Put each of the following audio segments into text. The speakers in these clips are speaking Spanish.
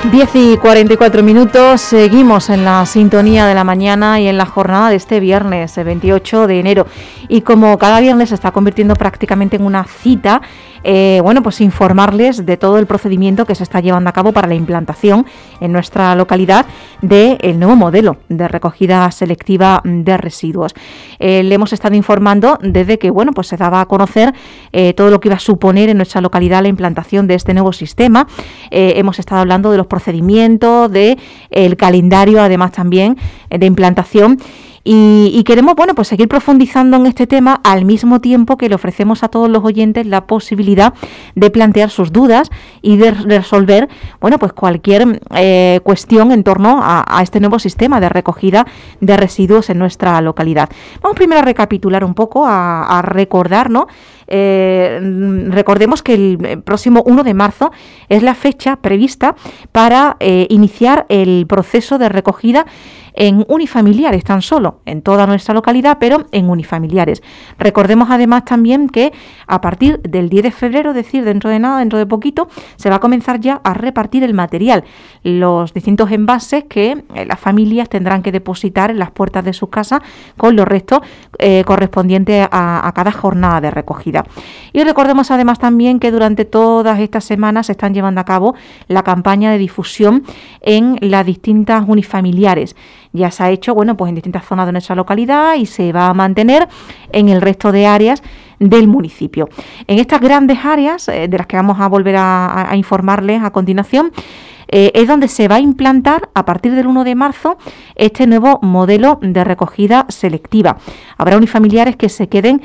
10:44, seguimos en la sintonía de la mañana y en la jornada de este viernes, el 28 de enero. Y como cada viernes se está convirtiendo prácticamente en una cita, pues informarles de todo el procedimiento que se está llevando a cabo para la implantación en nuestra localidad del nuevo modelo de recogida selectiva de residuos. Le hemos estado informando desde que se daba a conocer todo lo que iba a suponer en nuestra localidad la implantación de este nuevo sistema. Hemos estado hablando de los procedimientos, de el calendario, además también de implantación. Y queremos seguir profundizando en este tema al mismo tiempo que le ofrecemos a todos los oyentes la posibilidad de plantear sus dudas y de resolver cualquier cuestión en torno a este nuevo sistema de recogida de residuos en nuestra localidad. Vamos primero a recapitular un poco, a recordar, ¿no? Recordemos que el próximo 1 de marzo es la fecha prevista para iniciar el proceso de recogida en unifamiliares tan solo, en toda nuestra localidad, pero en unifamiliares. Recordemos además también que a partir del 10 de febrero, es decir, dentro de poquito, se va a comenzar ya a repartir el material, los distintos envases que las familias tendrán que depositar en las puertas de sus casas con los restos correspondientes a cada jornada de recogida. Y recordemos además también que durante todas estas semanas se están llevando a cabo la campaña de difusión en las distintas unifamiliares. Ya se ha hecho en distintas zonas de nuestra localidad y se va a mantener en el resto de áreas del municipio. En estas grandes áreas, de las que vamos a volver a informarles a continuación, es donde se va a implantar a partir del 1 de marzo este nuevo modelo de recogida selectiva. Habrá unifamiliares que se queden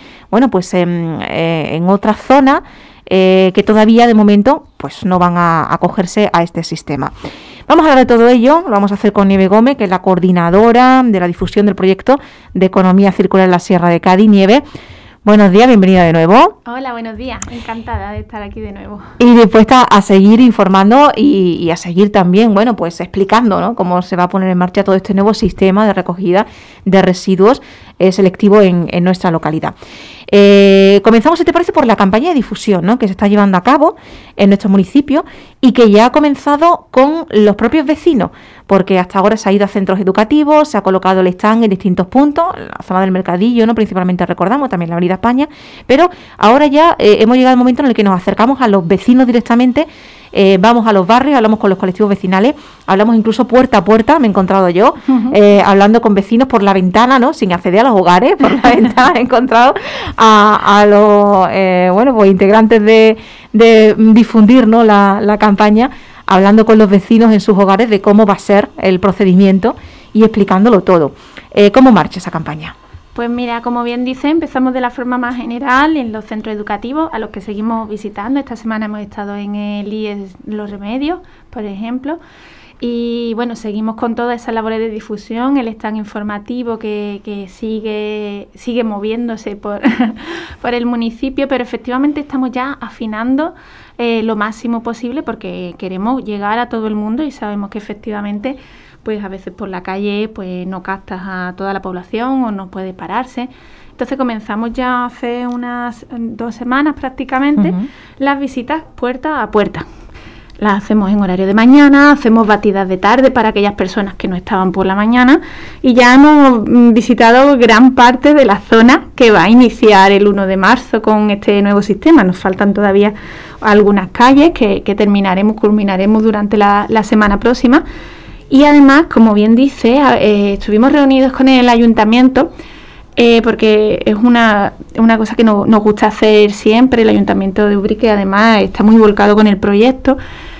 en otras zonas que todavía de momento no van a acogerse a este sistema. Vamos a hablar de todo ello, lo vamos a hacer con Nieve Gómez, que es la coordinadora de la difusión del proyecto de economía circular en la Sierra de Cádiz. Nieve, buenos días, bienvenida de nuevo. Hola, buenos días, encantada de estar aquí de nuevo. Y dispuesta a seguir informando y a seguir también, explicando, ¿no?, cómo se va a poner en marcha todo este nuevo sistema de recogida de residuos selectivo en nuestra localidad. Comenzamos, si te parece, por la campaña de difusión, ¿no?, que se está llevando a cabo en nuestro municipio y que ya ha comenzado con los propios vecinos, porque hasta ahora se ha ido a centros educativos, se ha colocado el stand en distintos puntos, en la zona del Mercadillo, ¿no?, principalmente recordamos, también la Avenida España, pero ahora ya hemos llegado al momento en el que nos acercamos a los vecinos directamente. Vamos a los barrios, hablamos con los colectivos vecinales, hablamos incluso puerta a puerta, me he encontrado yo, hablando con vecinos por la ventana, ¿no?, sin acceder a los hogares, por la ventana he encontrado a los integrantes de difundir, ¿no?, la campaña, hablando con los vecinos en sus hogares de cómo va a ser el procedimiento y explicándolo todo. ¿Cómo marcha esa campaña? Pues mira, como bien dice, empezamos de la forma más general en los centros educativos a los que seguimos visitando. Esta semana hemos estado en el IES Los Remedios, por ejemplo, y seguimos con todas esas labores de difusión, el stand informativo que sigue moviéndose por el municipio, pero efectivamente estamos ya afinando lo máximo posible porque queremos llegar a todo el mundo y sabemos que efectivamente a veces por la calle no captas a toda la población o no puede pararse. Entonces comenzamos ya hace unas 2 semanas prácticamente las visitas puerta a puerta. Las hacemos en horario de mañana, hacemos batidas de tarde para aquellas personas que no estaban por la mañana y ya hemos visitado gran parte de la zona que va a iniciar el 1 de marzo con este nuevo sistema. Nos faltan todavía algunas calles que culminaremos durante la semana próxima. Y además, como bien dice, estuvimos reunidos con el ayuntamiento porque es una cosa que nos gusta hacer siempre. El ayuntamiento de Ubrique además está muy volcado con el proyecto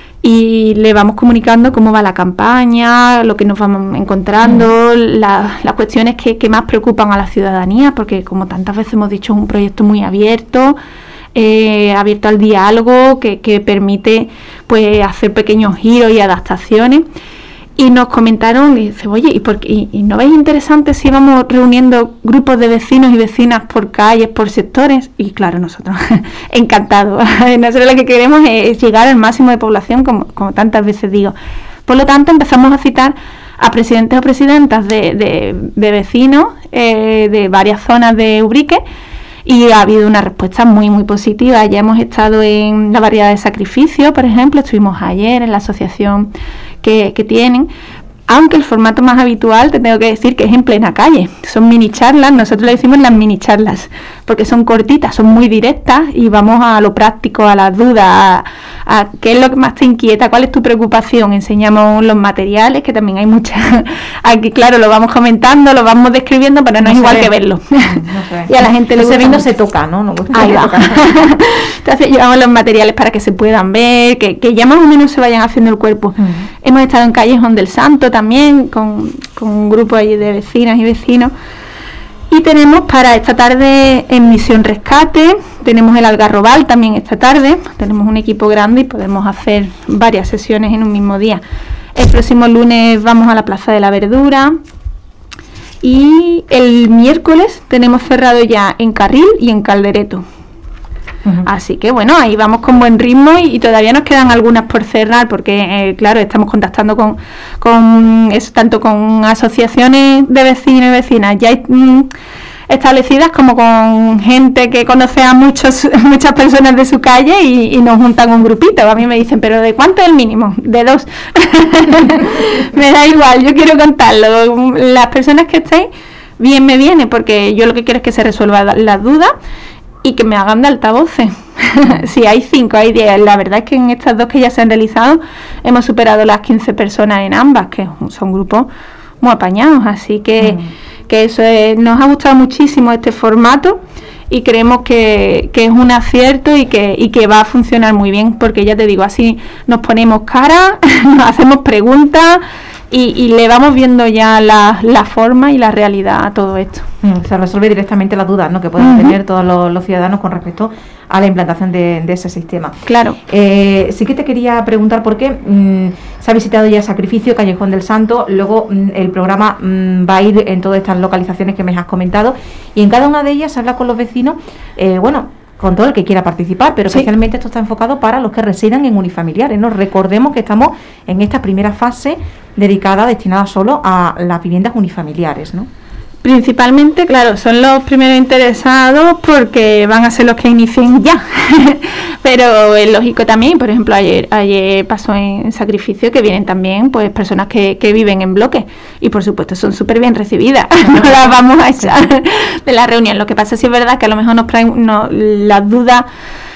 y le vamos comunicando cómo va la campaña, lo que nos vamos encontrando, las cuestiones que más preocupan a la ciudadanía, porque como tantas veces hemos dicho es un proyecto muy abierto al diálogo, que permite hacer pequeños giros y adaptaciones. Y nos comentaron, y dice, oye, ¿y no veis interesante si vamos reuniendo grupos de vecinos y vecinas por calles, por sectores? Y claro, nosotros, encantados. Nosotros lo que queremos es llegar al máximo de población, como tantas veces digo. Por lo tanto, empezamos a citar a presidentes o presidentas de vecinos de varias zonas de Ubrique, y ha habido una respuesta muy, muy positiva. Ya hemos estado en la variedad de sacrificios, por ejemplo, estuvimos ayer en la asociación que tienen. Aunque el formato más habitual, te tengo que decir que es en plena calle. Son mini charlas, nosotros le decimos las mini charlas, porque son cortitas, son muy directas y vamos a lo práctico, a las dudas, a qué es lo que más te inquieta, cuál es tu preocupación. Enseñamos los materiales, que también hay muchas. Aquí, claro, lo vamos comentando, lo vamos describiendo, pero no es igual que verlo. No y a la gente le gusta. Viendo se toca, ¿no? Ahí va. Entonces llevamos los materiales para que se puedan ver, que ya más o menos se vayan haciendo el cuerpo. Hemos estado en Callejón del Santo también, con un grupo allí de vecinas y vecinos. Y tenemos para esta tarde en Misión Rescate, tenemos el Algarrobal también esta tarde, tenemos un equipo grande y podemos hacer varias sesiones en un mismo día. El próximo lunes vamos a la Plaza de la Verdura y el miércoles tenemos cerrado ya en Carril y en Caldereto. Así que bueno, ahí vamos con buen ritmo y todavía nos quedan algunas por cerrar porque claro, estamos contactando con eso, tanto con asociaciones de vecinos y vecinas ya establecidas como con gente que conoce a muchas personas de su calle y nos juntan un grupito. A mí me dicen, ¿pero de cuánto es el mínimo? De 2. Me da igual, yo quiero contarlo. Las personas que estéis, bien me viene, porque yo lo que quiero es que se resuelvan las dudas y que me hagan de altavoces. Si hay 5, hay 10. La verdad es que en estas 2 que ya se han realizado hemos superado las 15 personas en ambas, que son grupos muy apañados. Así que eso nos ha gustado muchísimo este formato y creemos que es un acierto y que va a funcionar muy bien, porque ya te digo, así nos ponemos cara, nos hacemos preguntas y le vamos viendo ya la forma y la realidad a todo esto. Se resuelve directamente las dudas, ¿no?, que pueden tener todos los ciudadanos con respecto a la implantación de ese sistema. Claro. Sí que te quería preguntar por qué se ha visitado ya Sacrificio, Callejón del Santo, luego el programa va a ir en todas estas localizaciones que me has comentado y en cada una de ellas se habla con los vecinos, con todo el que quiera participar, pero especialmente esto está enfocado para los que residan en unifamiliares, ¿no? Recordemos que estamos en esta primera fase destinada solo a las viviendas unifamiliares, ¿no? Principalmente, claro, son los primeros interesados porque van a ser los que inicien ya. Pero es lógico también, por ejemplo, ayer pasó en Sacrificio que vienen también pues personas que viven en bloques y por supuesto son súper bien recibidas. No las vamos a echar de la reunión. Lo que pasa sí es verdad que a lo mejor nos traen las dudas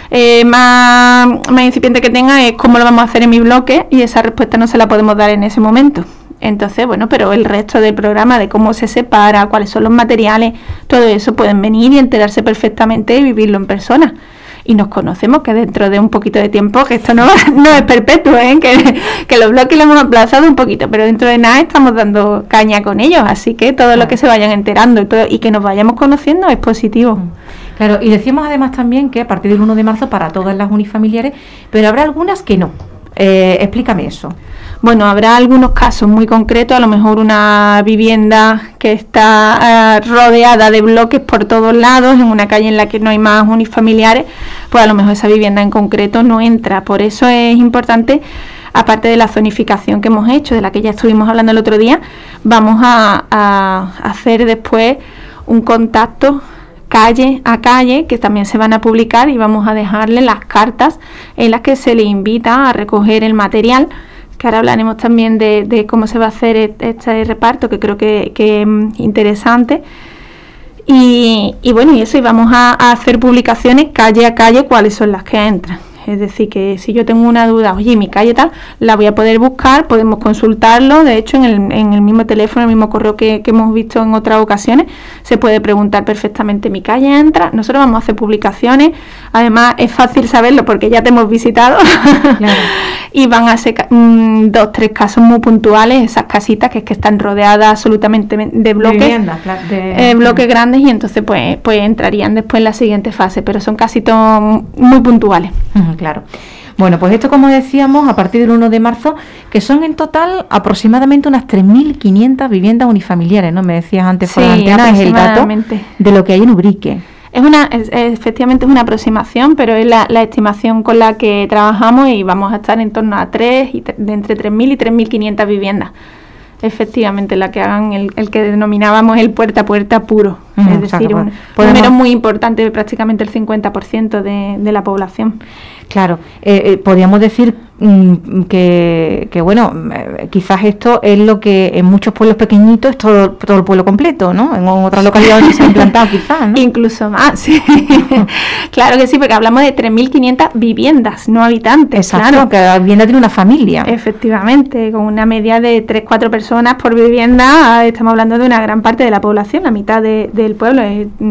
más incipiente que tenga es cómo lo vamos a hacer en mi bloque y esa respuesta no se la podemos dar en ese momento. Entonces, bueno, pero el resto del programa de cómo se separa, cuáles son los materiales, todo eso pueden venir y enterarse perfectamente y vivirlo en persona. Y nos conocemos que dentro de un poquito de tiempo, que esto no es perpetuo, que los bloques lo hemos aplazado un poquito, pero dentro de nada estamos dando caña con ellos, así que todo lo que se vayan enterando y que nos vayamos conociendo es positivo. Claro, y decimos además también que a partir del 1 de marzo para todas las unifamiliares, pero habrá algunas que no. Explícame eso. Bueno, habrá algunos casos muy concretos, a lo mejor una vivienda que está rodeada de bloques por todos lados, en una calle en la que no hay más unifamiliares, pues a lo mejor esa vivienda en concreto no entra. Por eso es importante, aparte de la zonificación que hemos hecho, de la que ya estuvimos hablando el otro día, vamos a hacer después un contacto calle a calle, que también se van a publicar y vamos a dejarle las cartas en las que se le invita a recoger el material, que ahora hablaremos también de cómo se va a hacer este reparto, que creo que es interesante. Y bueno, y eso, y vamos a hacer publicaciones calle a calle cuáles son las que entran. Es decir, que si yo tengo una duda, oye, mi calle tal, la voy a poder buscar, podemos consultarlo. De hecho, en el mismo teléfono, el mismo correo que hemos visto en otras ocasiones, se puede preguntar perfectamente, ¿mi calle entra? Nosotros vamos a hacer publicaciones. Además, es fácil saberlo porque ya te hemos visitado. Claro. Y van a ser 2, 3 casos muy puntuales, esas casitas que están rodeadas absolutamente de bloques, viviendas, bloques grandes, y entonces pues entrarían después en la siguiente fase, pero son casitos muy puntuales. Claro. Bueno, pues esto, como decíamos, a partir del 1 de marzo, que son en total aproximadamente unas 3.500 viviendas unifamiliares, ¿no? Me decías antes por la antena, es el dato de lo que hay en Ubrique. Efectivamente es una aproximación, pero es la estimación con la que trabajamos y vamos a estar en torno a de entre 3.000 y 3.500 viviendas. Efectivamente, la que hagan el que denominábamos el puerta a puerta puro. Es decir, un número muy importante, prácticamente el 50% de la población. Claro, podríamos decir que bueno, quizás esto es lo que en muchos pueblos pequeñitos es todo el pueblo completo, ¿no? En otras localidades donde se ha implantado quizás, ¿no? Incluso más, sí. Claro que sí, porque hablamos de 3.500 viviendas, no habitantes. Exacto, claro. Cada vivienda tiene una familia. Efectivamente, con una media de 3-4 personas por vivienda, estamos hablando de una gran parte de la población, la mitad del pueblo.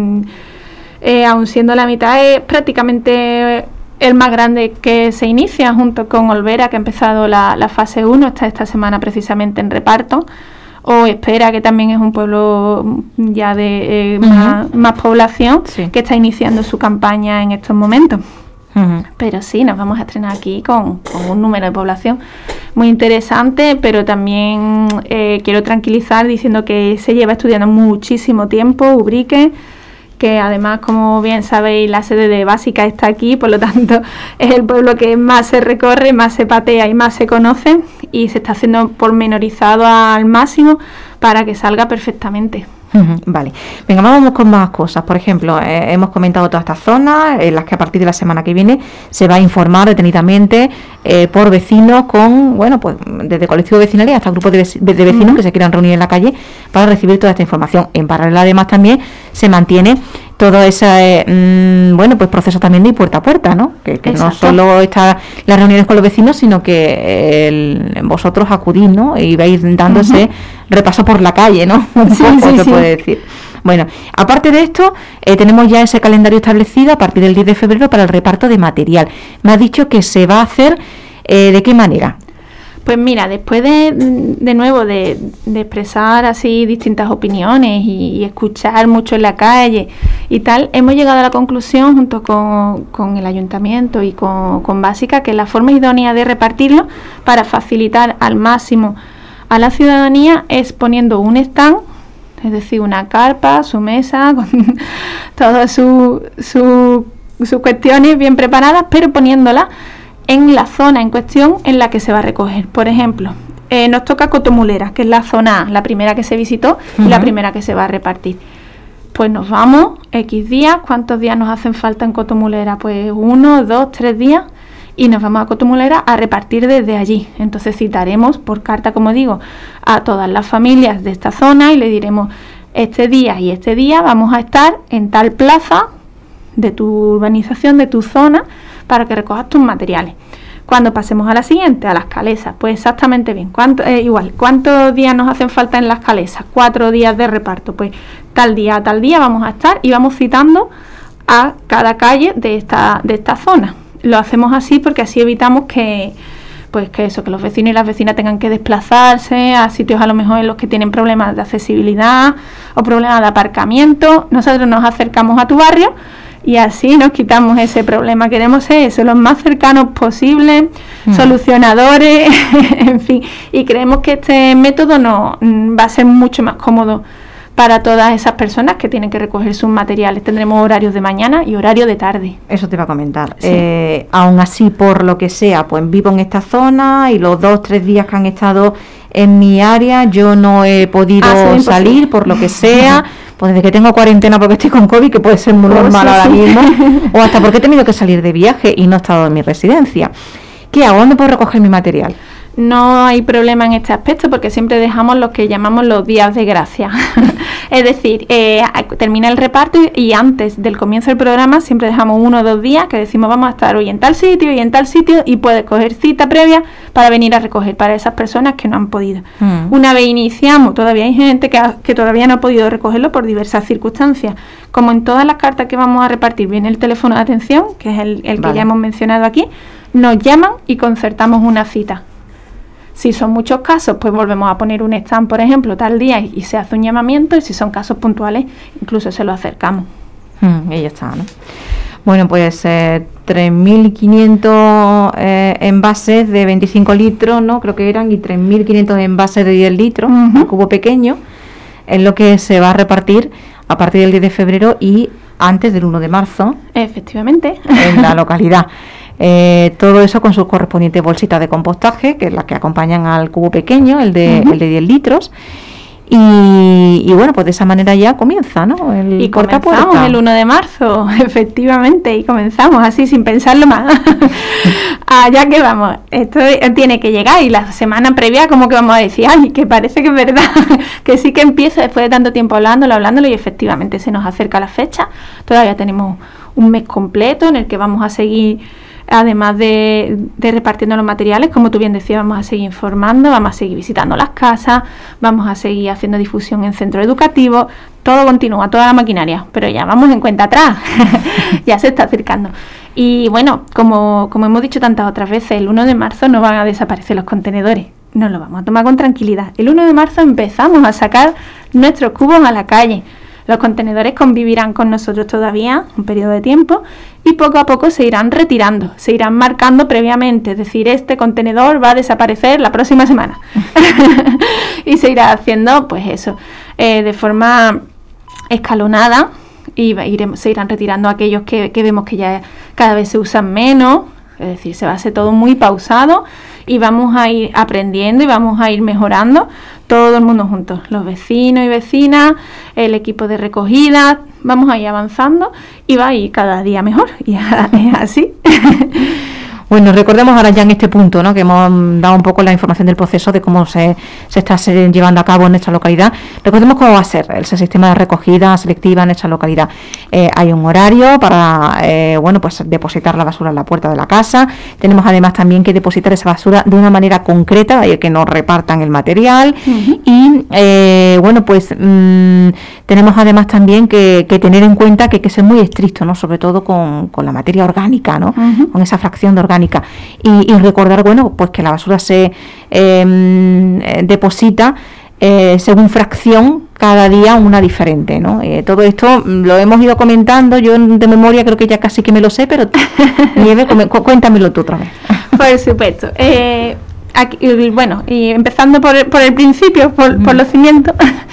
Aun siendo la mitad, es prácticamente el más grande que se inicia, junto con Olvera, que ha empezado la fase 1, está esta semana precisamente en reparto, o Espera, que también es un pueblo ya de más población, sí, que está iniciando su campaña en estos momentos. Pero sí, nos vamos a estrenar aquí con un número de población muy interesante, pero también quiero tranquilizar diciendo que se lleva estudiando muchísimo tiempo Ubrique, que además, como bien sabéis, la sede de Básica está aquí, por lo tanto es el pueblo que más se recorre, más se patea y más se conoce, y se está haciendo pormenorizado al máximo para que salga perfectamente. Vale, venga, vamos con más cosas. Por ejemplo, hemos comentado todas estas zonas en las que a partir de la semana que viene se va a informar detenidamente por vecinos con, bueno, pues desde colectivos vecinales hasta grupos de vecinos que se quieran reunir en la calle para recibir toda esta información. En paralelo, además, también se mantiene todo ese bueno, pues proceso también de puerta a puerta, ¿no? Que no solo está las reuniones con los vecinos, sino que vosotros acudís, ¿no? Y vais dando ese repaso por la calle, ¿no? Sí, se puede decir. Bueno, aparte de esto, tenemos ya ese calendario establecido a partir del 10 de febrero para el reparto de material. Me has dicho que se va a hacer, ¿de qué manera? Pues mira, después de nuevo de expresar así distintas opiniones y escuchar mucho en la calle y tal, hemos llegado a la conclusión junto con el ayuntamiento y con Básica que la forma idónea de repartirlo para facilitar al máximo a la ciudadanía es poniendo un stand, es decir, una carpa, su mesa, con todas sus cuestiones bien preparadas, pero poniéndola en la zona en cuestión en la que se va a recoger. Por ejemplo, nos toca Cotomulera, que es la zona A, la primera que se visitó y la primera que se va a repartir. Pues nos vamos X días. ¿Cuántos días nos hacen falta en Cotomulera? Pues 1, 2, 3 días, y nos vamos a Cotomulera a repartir desde allí. Entonces citaremos por carta, como digo, a todas las familias de esta zona y le diremos: este día y este día vamos a estar en tal plaza de tu urbanización, de tu zona, para que recojas tus materiales. Cuando pasemos a la siguiente, a las calesas, pues exactamente bien. ¿Cuántos días nos hacen falta en las calesas? 4 días de reparto. Pues tal día a tal día vamos a estar y vamos citando a cada calle de esta zona. Lo hacemos así porque así evitamos que los vecinos y las vecinas tengan que desplazarse a sitios a lo mejor en los que tienen problemas de accesibilidad o problemas de aparcamiento. Nosotros nos acercamos a tu barrio y así nos quitamos ese problema. Queremos ser eso, los más cercanos posibles, solucionadores, en fin. Y creemos que este método va a ser mucho más cómodo para todas esas personas que tienen que recoger sus materiales. Tendremos horarios de mañana y horario de tarde. Eso te va a comentar. Sí. Aún así, por lo que sea, pues vivo en esta zona y los 2-3 días que han estado en mi área yo no he podido salir por lo que sea, pues desde que tengo cuarentena porque estoy con COVID, que puede ser muy normal ahora mismo, o hasta porque he tenido que salir de viaje y no he estado en mi residencia. ¿Qué hago? ¿Dónde puedo recoger mi material? No hay problema en este aspecto porque siempre dejamos lo que llamamos los días de gracia. Es decir, termina el reparto y antes del comienzo del programa siempre dejamos 1 o 2 días que decimos vamos a estar hoy en tal sitio y en tal sitio, y puedes coger cita previa para venir a recoger para esas personas que no han podido. Una vez iniciamos, todavía hay gente que todavía no ha podido recogerlo por diversas circunstancias. Como en todas las cartas que vamos a repartir viene el teléfono de atención, que es el que ya hemos mencionado aquí, nos llaman y concertamos una cita. Si son muchos casos, pues volvemos a poner un stand, por ejemplo, tal día y se hace un llamamiento, y si son casos puntuales, incluso se lo acercamos. Y ya está, ¿no? Bueno, pues 3.500 envases de 25 litros, ¿no? Creo que eran, y 3.500 envases de 10 litros, un cubo pequeño, es lo que se va a repartir a partir del 10 de febrero y antes del 1 de marzo. Efectivamente. En la localidad. Todo eso con sus correspondientes bolsitas de compostaje, que es las que acompañan al cubo pequeño, el de 10 litros. y bueno, pues de esa manera ya comienza, ¿no? Y comenzamos el 1 de marzo, efectivamente, y comenzamos así sin pensarlo más. Allá que vamos, esto tiene que llegar, y la semana previa como que vamos a decir, ay, que parece que es verdad, que sí que empieza después de tanto tiempo hablándolo, y efectivamente se nos acerca la fecha. Todavía tenemos un mes completo en el que vamos a seguir, además de repartiendo los materiales, como tú bien decías, vamos a seguir informando, vamos a seguir visitando las casas, vamos a seguir haciendo difusión en centros educativos, todo continúa, toda la maquinaria, pero ya vamos en cuenta atrás, ya se está acercando. Y bueno, como hemos dicho tantas otras veces, el 1 de marzo no van a desaparecer los contenedores, nos lo vamos a tomar con tranquilidad. El 1 de marzo empezamos a sacar nuestros cubos a la calle. Los contenedores convivirán con nosotros todavía un periodo de tiempo y poco a poco se irán retirando, se irán marcando previamente, es decir, este contenedor va a desaparecer la próxima semana. Y se irá haciendo, pues eso, de forma escalonada, y se irán retirando aquellos que vemos que ya cada vez se usan menos, es decir, se va a hacer todo muy pausado y vamos a ir aprendiendo y vamos a ir mejorando todo el mundo juntos, los vecinos y vecinas, el equipo de recogida, vamos a ir avanzando y va a ir cada día mejor, y es así. Bueno, recordemos ahora ya en este punto, ¿no?, que hemos dado un poco la información del proceso de cómo se está llevando a cabo en nuestra localidad. Recordemos cómo va a ser ese sistema de recogida selectiva en nuestra localidad. Hay un horario para, pues depositar la basura en la puerta de la casa. Tenemos además también que depositar esa basura de una manera concreta, que nos repartan el material. Uh-huh. Y, tenemos además también que tener en cuenta que hay que ser muy estricto, ¿no?, sobre todo con la materia orgánica, ¿no?, uh-huh, con esa fracción de orgánica. Y recordar, pues que la basura se deposita según fracción, cada día una diferente, ¿no? Todo esto lo hemos ido comentando, yo de memoria creo que ya casi que me lo sé, pero Nieve, cuéntamelo tú otra vez. Por supuesto. Y empezando por el principio, por los cimientos,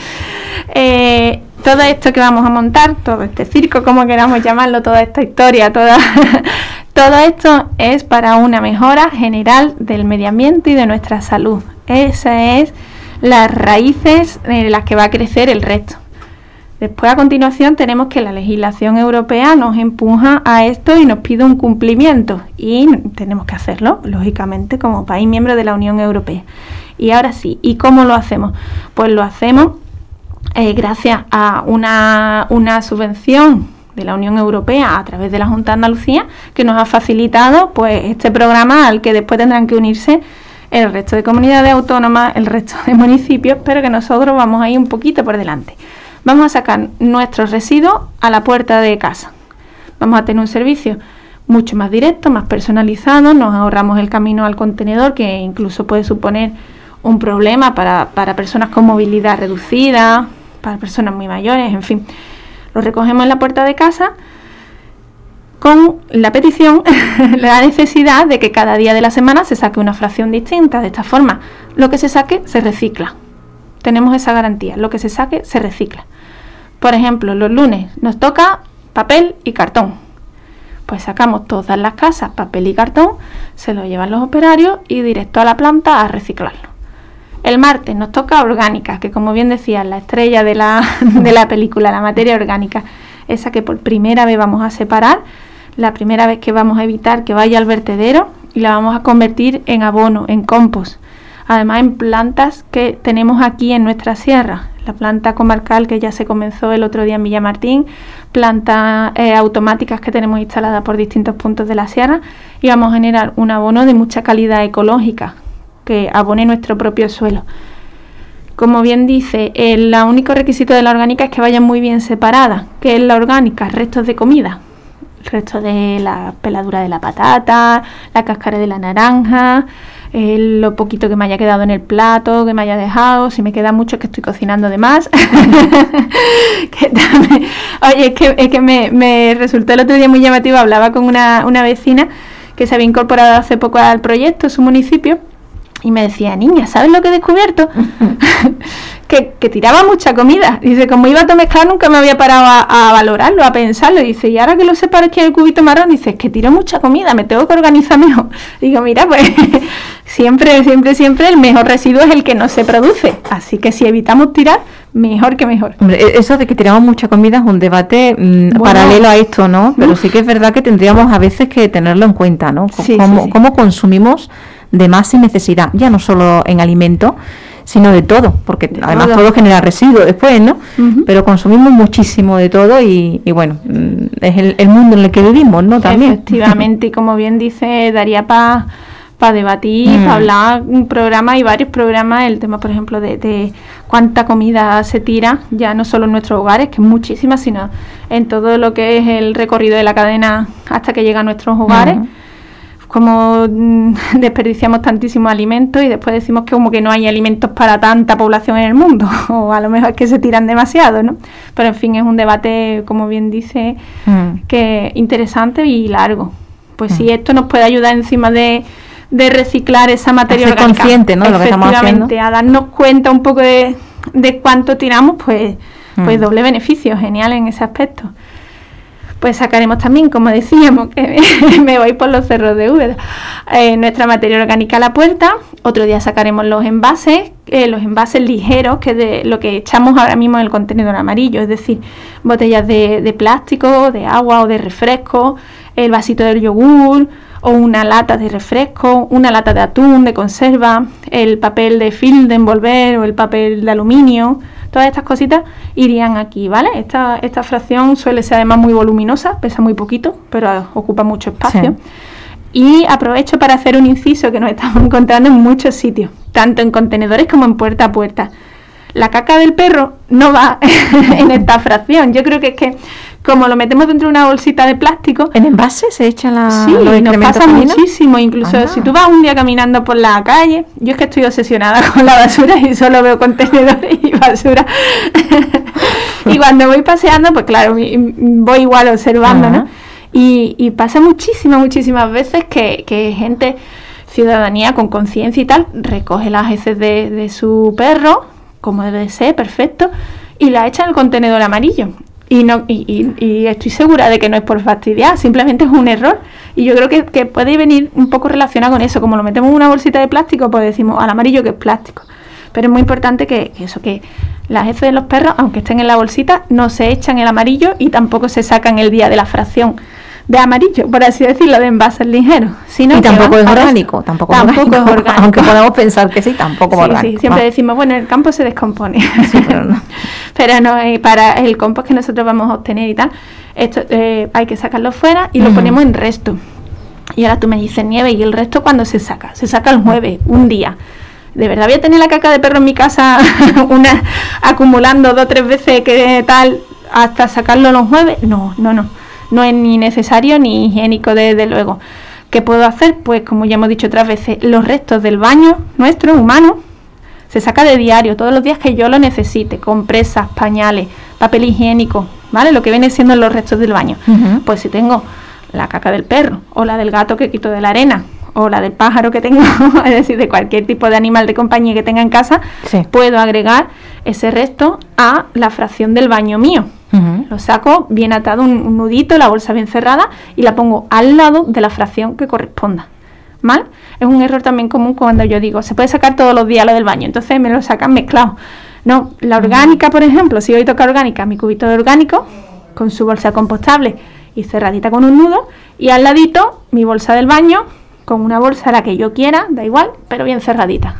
todo esto que vamos a montar, todo este circo, como queramos llamarlo, toda esta historia, todo esto es para una mejora general del medio ambiente y de nuestra salud. Esas es las raíces en las que va a crecer el resto. Después, a continuación, tenemos que la legislación europea nos empuja a esto y nos pide un cumplimiento, y tenemos que hacerlo, lógicamente, como país miembro de la Unión Europea. Y ahora sí, ¿y cómo lo hacemos? Pues lo hacemos gracias a una subvención de la Unión Europea a través de la Junta de Andalucía, que nos ha facilitado pues este programa, al que después tendrán que unirse el resto de comunidades autónomas, el resto de municipios, pero que nosotros vamos a ir un poquito por delante. Vamos a sacar nuestros residuos a la puerta de casa. Vamos a tener un servicio mucho más directo, más personalizado, nos ahorramos el camino al contenedor, que incluso puede suponer un problema para personas con movilidad reducida, para personas muy mayores, en fin. Lo recogemos en la puerta de casa con la petición, la necesidad de que cada día de la semana se saque una fracción distinta. De esta forma, lo que se saque se recicla. Tenemos esa garantía, lo que se saque se recicla. Por ejemplo, los lunes nos toca papel y cartón. Pues sacamos todas las casas papel y cartón, se lo llevan los operarios y directo a la planta a reciclarlo. El martes nos toca orgánica, que como bien decía, la estrella de la película, la materia orgánica, esa que por primera vez vamos a separar, la primera vez que vamos a evitar que vaya al vertedero, y la vamos a convertir en abono, en compost. Además, en plantas que tenemos aquí en nuestra sierra, la planta comarcal que ya se comenzó el otro día en Villamartín, plantas automáticas que tenemos instaladas por distintos puntos de la sierra, y vamos a generar un abono de mucha calidad ecológica, que abone nuestro propio suelo. Como bien dice, el único requisito de la orgánica es que vayan muy bien separadas. ¿Qué es la orgánica? Restos de comida, el resto de la peladura de la patata, la cáscara de la naranja, lo poquito que me haya quedado en el plato, que me haya dejado, si me queda mucho es que estoy cocinando de más. Oye, es que me resultó el otro día muy llamativo. Hablaba con una vecina que se había incorporado hace poco al proyecto, su municipio, y me decía, niña, ¿sabes lo que he descubierto? que tiraba mucha comida. Dice, como iba a mezclar, nunca me había parado a valorarlo, a pensarlo. Dice, y ahora que lo separo aquí en el cubito marrón, dice, es que tiro mucha comida, me tengo que organizar mejor. Digo, mira, pues siempre el mejor residuo es el que no se produce. Así que si evitamos tirar, mejor que mejor. Hombre, eso de que tiramos mucha comida es un debate paralelo a esto, ¿no? Pero sí que es verdad que tendríamos a veces que tenerlo en cuenta, ¿no? Cómo consumimos de más sin necesidad, ya no solo en alimentos, sino de todo, porque además todo genera residuos después, ¿no? Pero consumimos muchísimo de todo y bueno, es el mundo en el que vivimos, ¿no? También. Efectivamente, y como bien dice, daría para debatir, para hablar un programa y varios programas, el tema, por ejemplo, de cuánta comida se tira, ya no solo en nuestros hogares, que es muchísima, sino en todo lo que es el recorrido de la cadena hasta que llega a nuestros hogares. Como desperdiciamos tantísimos alimentos y después decimos que como que no hay alimentos para tanta población en el mundo, o a lo mejor es que se tiran demasiado, ¿no? Pero en fin, es un debate, como bien dice, que interesante y largo. Pues si esto nos puede ayudar encima de reciclar esa materia orgánica, consciente, ¿no?, de lo que estamos haciendo, a darnos cuenta un poco de cuánto tiramos, pues doble beneficio, genial en ese aspecto. Pues sacaremos también, como decíamos, que me voy por los cerros de Úbeda, nuestra materia orgánica a la puerta. Otro día sacaremos los envases ligeros, que de lo que echamos ahora mismo en el contenedor amarillo, es decir, botellas de plástico, de agua o de refresco, el vasito del yogur o una lata de refresco, una lata de atún, de conserva, el papel de film de envolver o el papel de aluminio. Todas estas cositas irían aquí, ¿vale? Esta fracción suele ser además muy voluminosa, pesa muy poquito, pero ocupa mucho espacio. Sí. Y aprovecho para hacer un inciso que nos estamos encontrando en muchos sitios, tanto en contenedores como en puerta a puerta. La caca del perro no va en esta fracción. Yo creo que es que como lo metemos dentro de una bolsita de plástico... ¿En envase se echan los nos pasa muchísimo. Incluso si tú vas un día caminando por la calle... Yo es que estoy obsesionada con la basura y solo veo contenedores y basura. Y cuando voy paseando, pues claro, voy igual observando, ¿no? Y pasa muchísimas veces que gente, ciudadanía con conciencia y tal, recoge las heces de su perro, como debe de ser, perfecto, y la echa en el contenedor amarillo. Y estoy segura de que no es por fastidiar, simplemente es un error. Y yo creo que puede venir un poco relacionado con eso. Como lo metemos en una bolsita de plástico, pues decimos al amarillo que es plástico. Pero es muy importante que las heces de los perros, aunque estén en la bolsita, no se echan el amarillo y tampoco se sacan el día de la fracción de amarillo, por así decirlo, de envases ligeros. Y tampoco es orgánico, tampoco es orgánico. Aunque podamos pensar que sí, tampoco es orgánico. Sí, siempre decimos, bueno, el campo se descompone. Sí, pero no. Pero no, para el compost que nosotros vamos a obtener y tal, esto hay que sacarlo fuera y lo ponemos en resto. Y ahora tú me dices, Nieve, ¿y el resto cuándo se saca? Se saca el jueves, un día. ¿De verdad voy a tener la caca de perro en mi casa acumulando 2 o 3 veces que tal hasta sacarlo los jueves? No es ni necesario ni higiénico, desde luego. ¿Qué puedo hacer? Pues como ya hemos dicho otras veces, los restos del baño nuestro, humano, se saca de diario, todos los días que yo lo necesite, compresas, pañales, papel higiénico, ¿vale? Lo que viene siendo los restos del baño. Pues si tengo la caca del perro, o la del gato que quito de la arena, o la del pájaro que tengo, es decir, de cualquier tipo de animal de compañía que tenga en casa, puedo agregar ese resto a la fracción del baño mío. Lo saco bien atado, un nudito, la bolsa bien cerrada, y la pongo al lado de la fracción que corresponda, ¿vale? Es un error también común cuando yo digo, se puede sacar todos los días lo del baño, entonces me lo sacan mezclado. No, la orgánica, por ejemplo, si hoy toca orgánica, mi cubito de orgánico, con su bolsa compostable y cerradita con un nudo, y al ladito mi bolsa del baño, con una bolsa la que yo quiera, da igual, pero bien cerradita.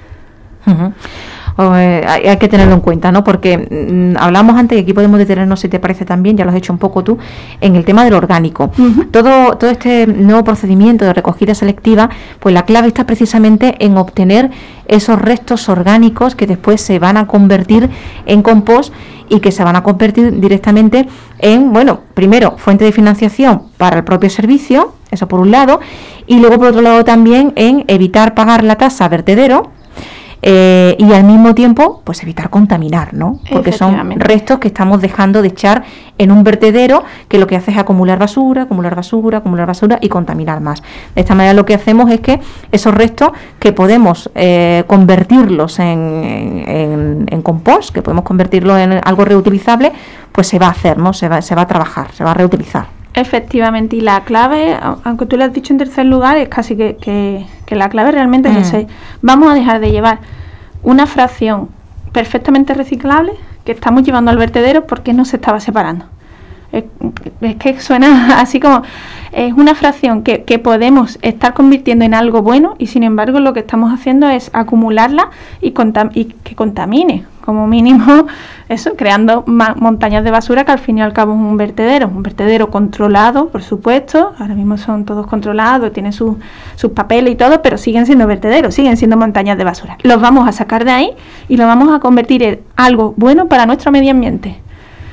Hay que tenerlo en cuenta, ¿no? Porque hablamos antes y aquí podemos detenernos, si te parece también, ya lo has hecho un poco tú, en el tema del orgánico. Todo este nuevo procedimiento de recogida selectiva, pues la clave está precisamente en obtener esos restos orgánicos que después se van a convertir en compost y que se van a convertir directamente en, bueno, primero, fuente de financiación para el propio servicio, eso por un lado, y luego por otro lado también en evitar pagar la tasa vertedero, y al mismo tiempo pues evitar contaminar, ¿no? Porque son restos que estamos dejando de echar en un vertedero que lo que hace es acumular basura y contaminar más. De esta manera lo que hacemos es que esos restos que podemos convertirlos en compost, que podemos convertirlos en algo reutilizable, pues se va a hacer, ¿no? Se va a trabajar, se va a reutilizar. Efectivamente, y la clave, aunque tú lo has dicho en tercer lugar, es casi que la clave realmente es ese. Vamos a dejar de llevar una fracción perfectamente reciclable que estamos llevando al vertedero porque no se estaba separando. Es que suena así como... Es una fracción que podemos estar convirtiendo en algo bueno y sin embargo lo que estamos haciendo es acumularla y que contamine, como mínimo eso, creando montañas de basura que al fin y al cabo es un vertedero controlado, por supuesto, ahora mismo son todos controlados, tienen sus papeles y todo, pero siguen siendo vertederos, siguen siendo montañas de basura. Los vamos a sacar de ahí y los vamos a convertir en algo bueno para nuestro medio ambiente.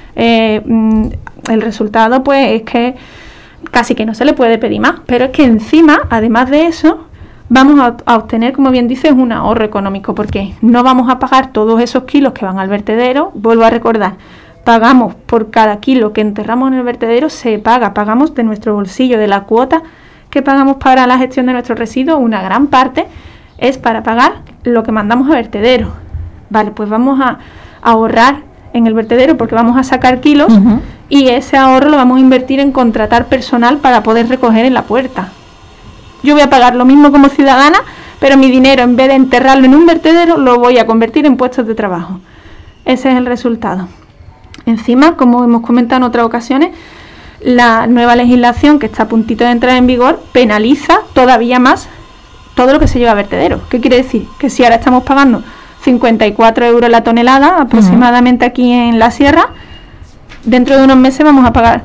El resultado pues es que casi que no se le puede pedir más, pero es que encima, además de eso, vamos a obtener, como bien dices, un ahorro económico, porque no vamos a pagar todos esos kilos que van al vertedero. Vuelvo a recordar, pagamos por cada kilo que enterramos en el vertedero, pagamos de nuestro bolsillo, de la cuota que pagamos para la gestión de nuestros residuos, una gran parte es para pagar lo que mandamos a vertedero. Vale, pues vamos a ahorrar en el vertedero porque vamos a sacar kilos y ese ahorro lo vamos a invertir en contratar personal para poder recoger en la puerta. Yo voy a pagar lo mismo como ciudadana, pero mi dinero, en vez de enterrarlo en un vertedero, lo voy a convertir en puestos de trabajo. Ese es el resultado. Encima, como hemos comentado en otras ocasiones, la nueva legislación que está a puntito de entrar en vigor penaliza todavía más todo lo que se lleva a vertedero. ¿Qué quiere decir? Que si ahora estamos pagando 54 euros la tonelada aproximadamente aquí en la sierra, dentro de unos meses vamos a pagar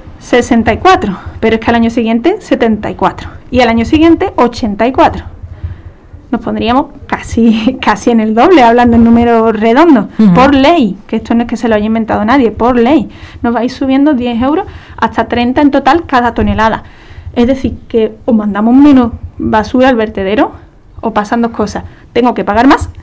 64, pero es que al año siguiente 74 y al año siguiente 84. Nos pondríamos casi en el doble, hablando en números redondos, por ley, que esto no es que se lo haya inventado nadie, por ley. Nos va a ir subiendo 10 euros hasta 30 en total cada tonelada. Es decir, que o mandamos menos basura al vertedero o pasan dos cosas. Tengo que pagar más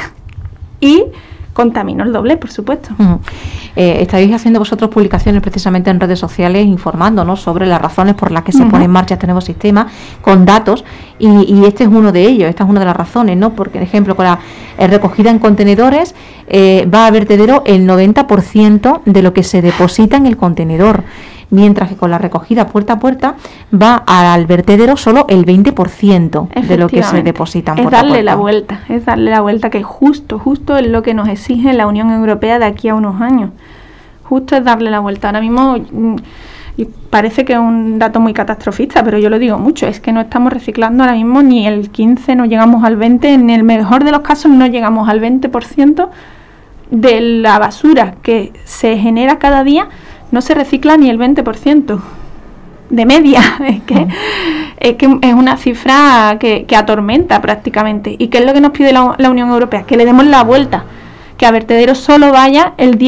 y contamino el doble, por supuesto. Estáis haciendo vosotros publicaciones precisamente en redes sociales informando, ¿no?, sobre las razones por las que se pone en marcha este nuevo sistema con datos y este es uno de ellos, esta es una de las razones, ¿no? Porque, por ejemplo, con la recogida en contenedores va a vertedero el 90% de lo que se deposita en el contenedor, mientras que con la recogida puerta a puerta va al vertedero solo el 20% de lo que se deposita en puerta a puerta. Es darle la vuelta, que justo es lo que nos exige la Unión Europea de aquí a unos años. Justo es darle la vuelta. Ahora mismo, y parece que es un dato muy catastrofista, pero yo lo digo mucho, es que no estamos reciclando ahora mismo ni el 15, no llegamos al 20, en el mejor de los casos no llegamos al 20% de la basura que se genera cada día. No se recicla ni el 20% de media. Es que es una cifra que atormenta prácticamente. ¿Y qué es lo que nos pide la Unión Europea? Que le demos la vuelta, que a vertederos solo vaya el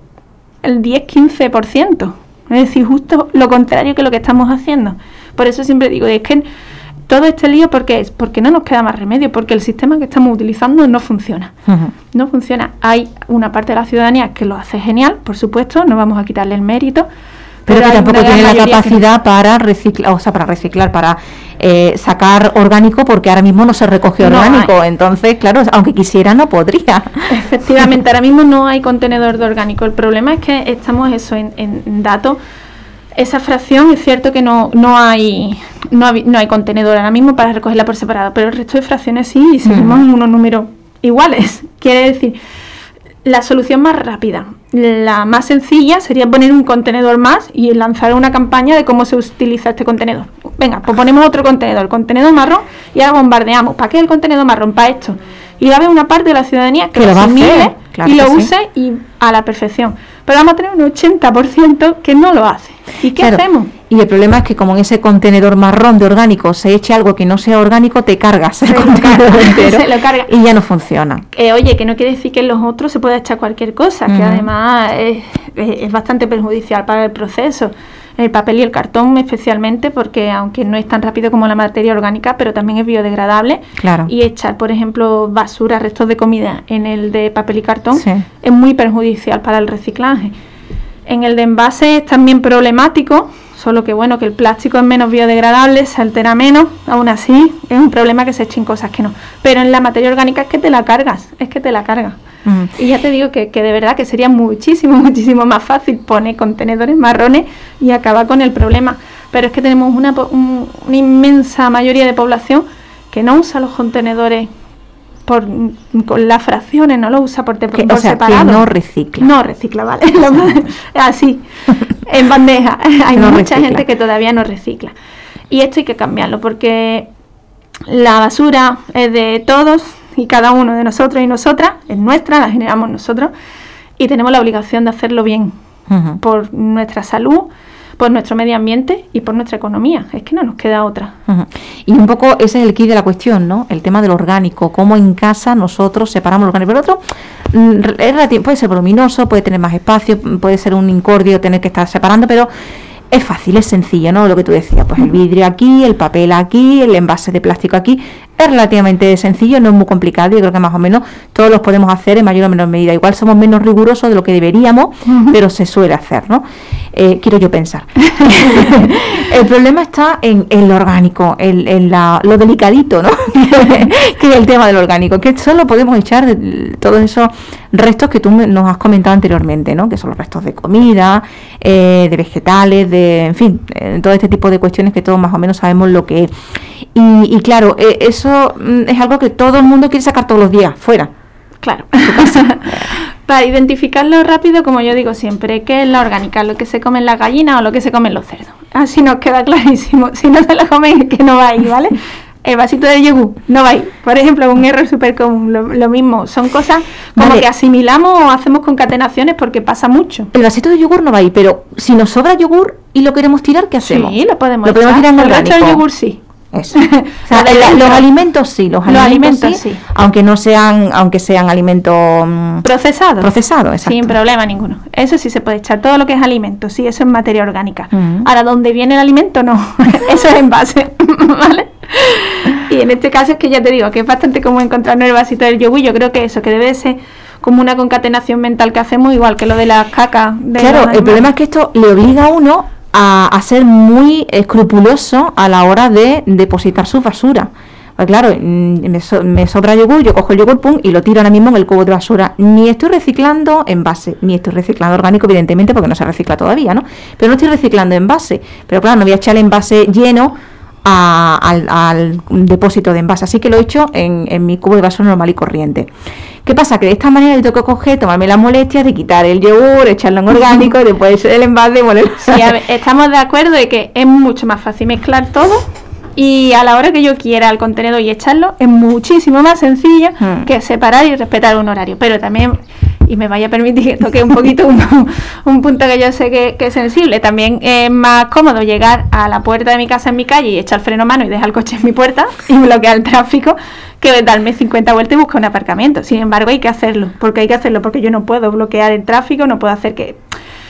10-15%. Es decir, justo lo contrario que lo que estamos haciendo. Por eso siempre digo, es que todo este lío, ¿por qué es? Porque no nos queda más remedio, porque el sistema que estamos utilizando no funciona. No funciona. Hay una parte de la ciudadanía que lo hace genial, por supuesto, no vamos a quitarle el mérito, pero que tampoco tiene la capacidad para reciclar, para sacar orgánico, porque ahora mismo no se recoge orgánico. Entonces, claro, aunque quisiera, no podría. Efectivamente, ahora mismo no hay contenedor de orgánico. El problema es que estamos en datos. Esa fracción es cierto que no hay contenedor ahora mismo para recogerla por separado, pero el resto de fracciones sí, y seguimos en unos números iguales. Quiere decir, la solución más rápida, la más sencilla, sería poner un contenedor más y lanzar una campaña de cómo se utiliza este contenedor. Venga, pues ponemos otro contenedor, el contenedor marrón, y ahora bombardeamos. ¿Para qué el contenedor marrón? Para esto. Y va a haber una parte de la ciudadanía que lo asimile y lo use y a la perfección. Pero vamos a tener un 80% que no lo hace. ¿Y qué hacemos? Y el problema es que como en ese contenedor marrón de orgánico se eche algo que no sea orgánico, te cargas el contenedor entero y ya no funciona. Oye, que no quiere decir que en los otros se pueda echar cualquier cosa, que además es bastante perjudicial para el proceso. El papel y el cartón especialmente, porque aunque no es tan rápido como la materia orgánica, pero también es biodegradable. Claro. Y echar, por ejemplo, basura, restos de comida en el de papel y cartón es muy perjudicial para el reciclaje. En el de envase es también problemático, solo que bueno, que el plástico es menos biodegradable, se altera menos, aún así es un problema que se echen cosas que no. Pero en la materia orgánica es que te la cargas, Y ya te digo que de verdad que sería muchísimo más fácil poner contenedores marrones y acabar con el problema. Pero es que tenemos una inmensa mayoría de población que no usa los contenedores con las fracciones, no los usa por separado. Que no recicla. No recicla, ¿vale? Así, en bandeja. Hay mucha gente que todavía no recicla. Y esto hay que cambiarlo, porque la basura es de todos y cada uno de nosotros y nosotras, es nuestra, la generamos nosotros, y tenemos la obligación de hacerlo bien, por nuestra salud, por nuestro medio ambiente y por nuestra economía. Es que no nos queda otra. Y un poco ese es el quid de la cuestión, ¿no? El tema del orgánico, cómo en casa nosotros separamos lo orgánico. Pero otro puede ser voluminoso, puede tener más espacio, puede ser un incordio tener que estar separando, pero es fácil, es sencillo, ¿no? Lo que tú decías, pues el vidrio aquí, el papel aquí, el envase de plástico aquí, es relativamente sencillo, no es muy complicado. Yo creo que más o menos todos los podemos hacer en mayor o menor medida. Igual somos menos rigurosos de lo que deberíamos, pero se suele hacer, ¿no? Quiero yo pensar. El problema está en lo orgánico, lo delicadito, ¿no? Que es el tema del orgánico, que solo podemos echar de todos esos restos que tú nos has comentado anteriormente, ¿no? Que son los restos de comida, de vegetales, en fin, todo este tipo de cuestiones que todos más o menos sabemos lo que es. Y claro, eso es algo que todo el mundo quiere sacar todos los días, fuera. Claro. Para identificarlo rápido, como yo digo siempre, ¿qué es la orgánica? ¿Lo que se comen las gallinas o lo que se comen los cerdos? Así nos queda clarísimo. Si no se la comen, es que no va ahí, ¿vale? El vasito de yogur no va ahí. Por ejemplo, un error súper común, lo mismo. Son cosas como que asimilamos o hacemos concatenaciones porque pasa mucho. El vasito de yogur no va ahí, pero si nos sobra yogur y lo queremos tirar, ¿qué hacemos? Sí, lo podemos tirar en orgánico. El yogur sí. Eso. O sea, los alimentos sí, los alimentos sí, aunque sean alimentos procesados, exacto. Sin problema ninguno. Eso sí se puede echar, todo lo que es alimento, sí, eso es materia orgánica. Ahora, ¿dónde viene el alimento? No, eso es envase, ¿vale? Y en este caso es que ya te digo que es bastante común encontrarnos el vasito del yogur. Yo creo que eso, que debe ser como una concatenación mental que hacemos, igual que lo de las cacas. Claro, el problema es que esto le obliga a uno a ser muy escrupuloso a la hora de depositar su basura. Pues claro, me sobra yogur, yo cojo el yogur, pum, y lo tiro ahora mismo en el cubo de basura. Ni estoy reciclando envase, ni estoy reciclando orgánico, evidentemente, porque no se recicla todavía, ¿no? Pero no estoy reciclando envase. Pero claro, no voy a echar el envase lleno al depósito de envase, así que lo he hecho en mi cubo de basura normal y corriente. ¿Qué pasa? Que de esta manera yo tengo que coger, tomarme la molestia de quitar el yogur, echarlo en orgánico, y después el envase, bueno, sí, a ver, estamos de acuerdo de que es mucho más fácil mezclar todo, y a la hora que yo quiera al contenedor y echarlo es muchísimo más sencillo que separar y respetar un horario. Pero también, y me vaya a permitir que toque un poquito un punto que yo sé que es sensible, también es más cómodo llegar a la puerta de mi casa en mi calle y echar freno a mano y dejar el coche en mi puerta y bloquear el tráfico, que darme 50 vueltas y buscar un aparcamiento. Sin embargo, hay que hacerlo, porque yo no puedo bloquear el tráfico, no puedo hacer que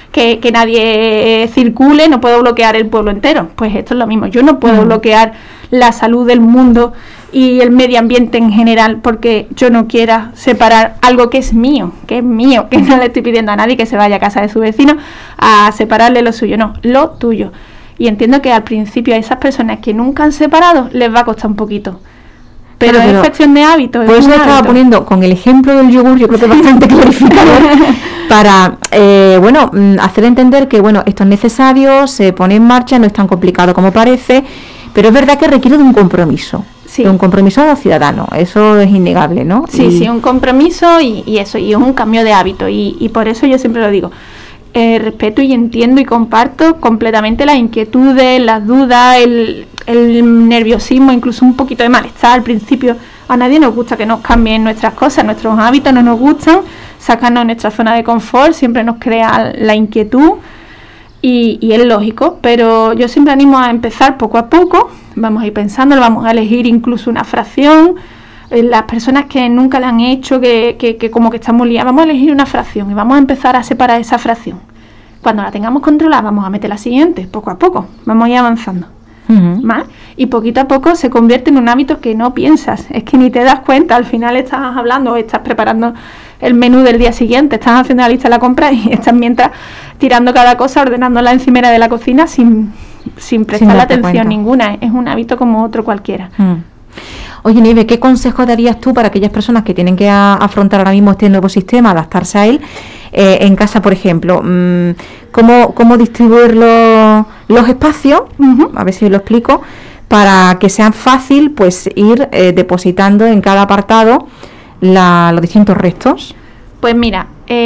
nadie circule, no puedo bloquear el pueblo entero. Pues esto es lo mismo, yo no puedo bloquear la salud del mundo y el medio ambiente en general porque yo no quiera separar algo que es mío, que no le estoy pidiendo a nadie que se vaya a casa de su vecino a separarle lo suyo, no, lo tuyo. Y entiendo que al principio a esas personas que nunca han separado les va a costar un poquito. Pero es cuestión de hábito. Por eso estaba poniendo con el ejemplo del yogur, yo creo que es bastante clarificador, para hacer entender que esto es necesario, se pone en marcha, no es tan complicado como parece, pero es verdad que requiere de un compromiso. Sí. De un compromiso de los ciudadanos, eso es innegable, ¿no? Sí, un compromiso y eso, y es un cambio de hábito, y por eso yo siempre lo digo. Respeto y entiendo y comparto completamente las inquietudes, las dudas, el nerviosismo, incluso un poquito de malestar al principio. A nadie nos gusta que nos cambien nuestras cosas, nuestros hábitos no nos gustan, sacarnos de nuestra zona de confort siempre nos crea la inquietud y es lógico, pero yo siempre animo a empezar poco a poco, vamos a ir pensándolo, vamos a elegir incluso una fracción. Las personas que nunca la han hecho, que como que están muy liadas, vamos a elegir una fracción y vamos a empezar a separar esa fracción. Cuando la tengamos controlada, vamos a meter la siguiente, poco a poco, vamos a ir avanzando. ¿Más? Y poquito a poco se convierte en un hábito que no piensas, es que ni te das cuenta, al final estás hablando, estás preparando el menú del día siguiente, estás haciendo la lista de la compra y estás mientras tirando cada cosa, ordenándola encimera de la cocina sin prestarle atención ninguna, es un hábito como otro cualquiera. Oye, Nieve, ¿qué consejo darías tú para aquellas personas que tienen que afrontar ahora mismo este nuevo sistema, adaptarse a él, en casa, por ejemplo? ¿Cómo distribuir los espacios? A ver si lo explico, para que sea fácil pues ir depositando en cada apartado los distintos restos. Pues mira,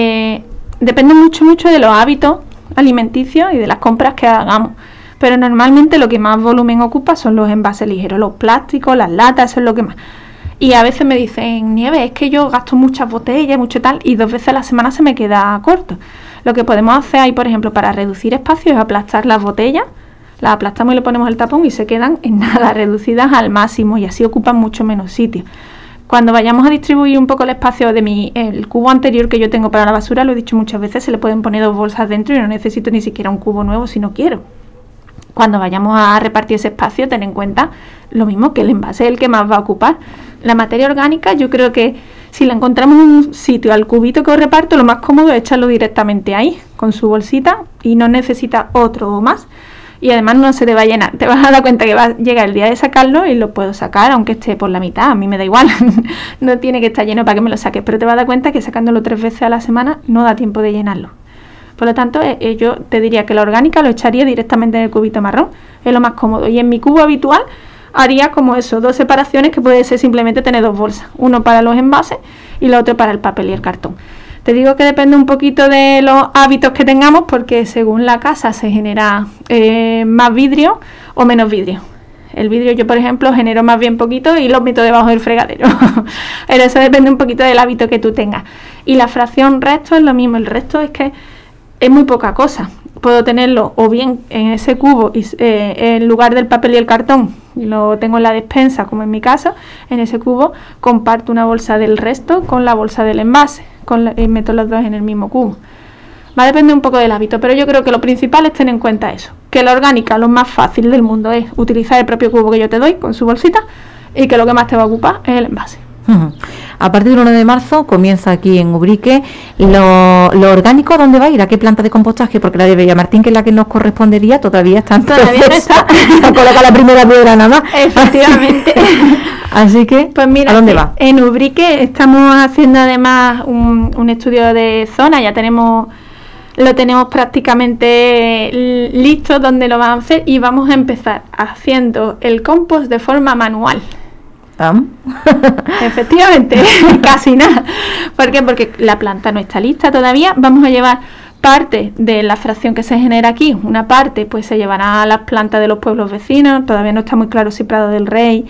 depende mucho de los hábitos alimenticios y de las compras que hagamos. Pero normalmente lo que más volumen ocupa son los envases ligeros, los plásticos, las latas, eso es lo que más. Y a veces me dicen, Nieve, es que yo gasto muchas botellas, mucho tal, y 2 veces a la semana se me queda corto. Lo que podemos hacer ahí, por ejemplo, para reducir espacio es aplastar las botellas, las aplastamos y le ponemos el tapón y se quedan en nada, reducidas al máximo, y así ocupan mucho menos sitio. Cuando vayamos a distribuir un poco el espacio de el cubo anterior que yo tengo para la basura, lo he dicho muchas veces, se le pueden poner 2 bolsas dentro y no necesito ni siquiera un cubo nuevo si no quiero. Cuando vayamos a repartir ese espacio, ten en cuenta lo mismo, que el envase es el que más va a ocupar. La materia orgánica, yo creo que si le encontramos un sitio al cubito que os reparto, lo más cómodo es echarlo directamente ahí, con su bolsita, y no necesita otro más. Y además no se te va a llenar. Te vas a dar cuenta que va a llegar el día de sacarlo y lo puedo sacar, aunque esté por la mitad. A mí me da igual. No tiene que estar lleno para que me lo saques. Pero te vas a dar cuenta que sacándolo 3 veces a la semana no da tiempo de llenarlo. Por lo tanto, yo te diría que la orgánica lo echaría directamente en el cubito marrón. Es lo más cómodo. Y en mi cubo habitual haría como eso, 2 separaciones, que puede ser simplemente tener 2 bolsas. Uno para los envases y la otra para el papel y el cartón. Te digo que depende un poquito de los hábitos que tengamos, porque según la casa se genera más vidrio o menos vidrio. El vidrio yo, por ejemplo, genero más bien poquito y lo meto debajo del fregadero. Pero eso depende un poquito del hábito que tú tengas. Y la fracción resto es lo mismo. El resto es que es muy poca cosa. Puedo tenerlo o bien en ese cubo en lugar del papel y el cartón, y lo tengo en la despensa, como en mi caso. En ese cubo comparto una bolsa del resto con la bolsa del envase, y meto los 2 en el mismo cubo. Va a depender un poco del hábito, pero yo creo que lo principal es tener en cuenta eso, que la orgánica, lo más fácil del mundo es utilizar el propio cubo que yo te doy con su bolsita, y que lo que más te va a ocupar es el envase. A partir del 1 de marzo comienza aquí en Ubrique lo orgánico. ¿Dónde va a ir? ¿A qué planta de compostaje? Porque la de Villamartín, que es la que nos correspondería, todavía está en todavía no está. Coloca la primera piedra nada más. Efectivamente. Así que, pues mira, ¿a dónde va? En Ubrique estamos haciendo además un estudio de zona. Ya lo tenemos prácticamente listo donde lo vamos a hacer, y vamos a empezar haciendo el compost de forma manual. Efectivamente, casi nada. ¿Por qué? Porque la planta no está lista todavía. Vamos a llevar parte de la fracción que se genera aquí. Una parte pues se llevará a las plantas de los pueblos vecinos. Todavía no está muy claro si Prado del Rey,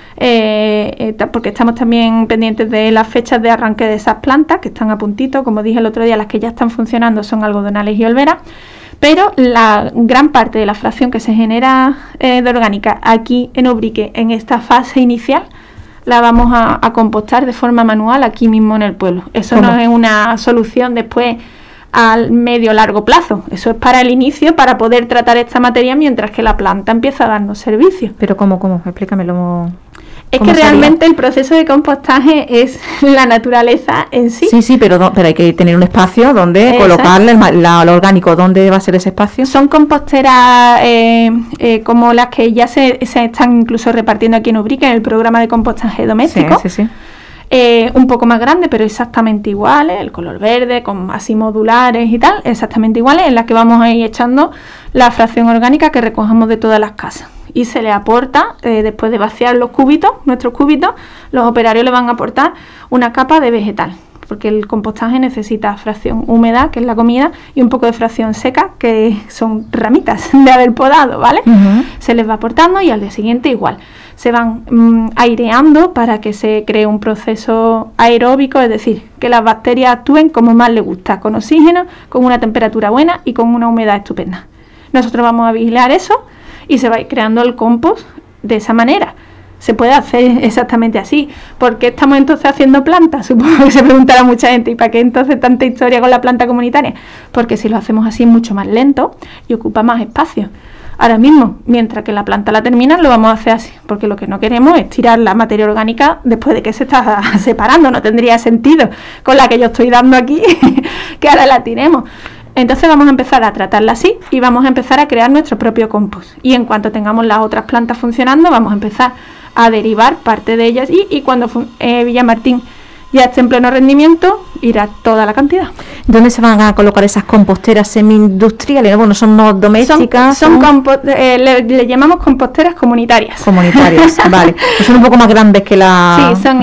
porque estamos también pendientes de las fechas de arranque de esas plantas, que están a puntito. Como dije el otro día, las que ya están funcionando son algodonales y olveras. Pero la gran parte de la fracción que se genera de orgánica aquí en Ubrique, en esta fase inicial, la vamos a compostar de forma manual aquí mismo en el pueblo. Eso no es una solución después al medio largo plazo. Eso es para el inicio, para poder tratar esta materia mientras que la planta empieza a darnos servicios. Pero ¿cómo? Explícamelo. Es que realmente el proceso de compostaje es la naturaleza en sí. Sí, pero hay que tener un espacio donde colocarle lo orgánico. ¿Dónde va a ser ese espacio? Son composteras como las que ya se están incluso repartiendo aquí en Ubrique, en el programa de compostaje doméstico. Sí. Un poco más grande, pero exactamente iguales, el color verde, con así modulares y tal, exactamente iguales, en las que vamos a ir echando la fracción orgánica que recogemos de todas las casas. Y se le aporta, después de vaciar nuestros cubitos, los operarios le van a aportar una capa de vegetal, porque el compostaje necesita fracción húmeda, que es la comida, y un poco de fracción seca, que son ramitas de haber podado, ¿vale? Se les va aportando, y al día siguiente igual. Se van aireando para que se cree un proceso aeróbico, es decir, que las bacterias actúen como más les gusta, con oxígeno, con una temperatura buena y con una humedad estupenda. Nosotros vamos a vigilar eso, y se va a ir creando el compost de esa manera. Se puede hacer exactamente así. ¿Por qué estamos entonces haciendo plantas? Supongo que se preguntará mucha gente. ¿Y para qué entonces tanta historia con la planta comunitaria? Porque si lo hacemos así es mucho más lento y ocupa más espacio. Ahora mismo, mientras que la planta la termina, lo vamos a hacer así, porque lo que no queremos es tirar la materia orgánica después de que se está separando. No tendría sentido con la que yo estoy dando aquí que ahora la tiremos. Entonces vamos a empezar a tratarla así y vamos a empezar a crear nuestro propio compost. Y en cuanto tengamos las otras plantas funcionando, vamos a empezar a derivar parte de ellas y cuando Villamartín ya esté en pleno rendimiento, irá toda la cantidad. ¿Dónde se van a colocar esas composteras semi-industriales? Bueno, son no domésticas. Le llamamos composteras comunitarias. Comunitarias, vale. Pues son un poco más grandes que las... Sí,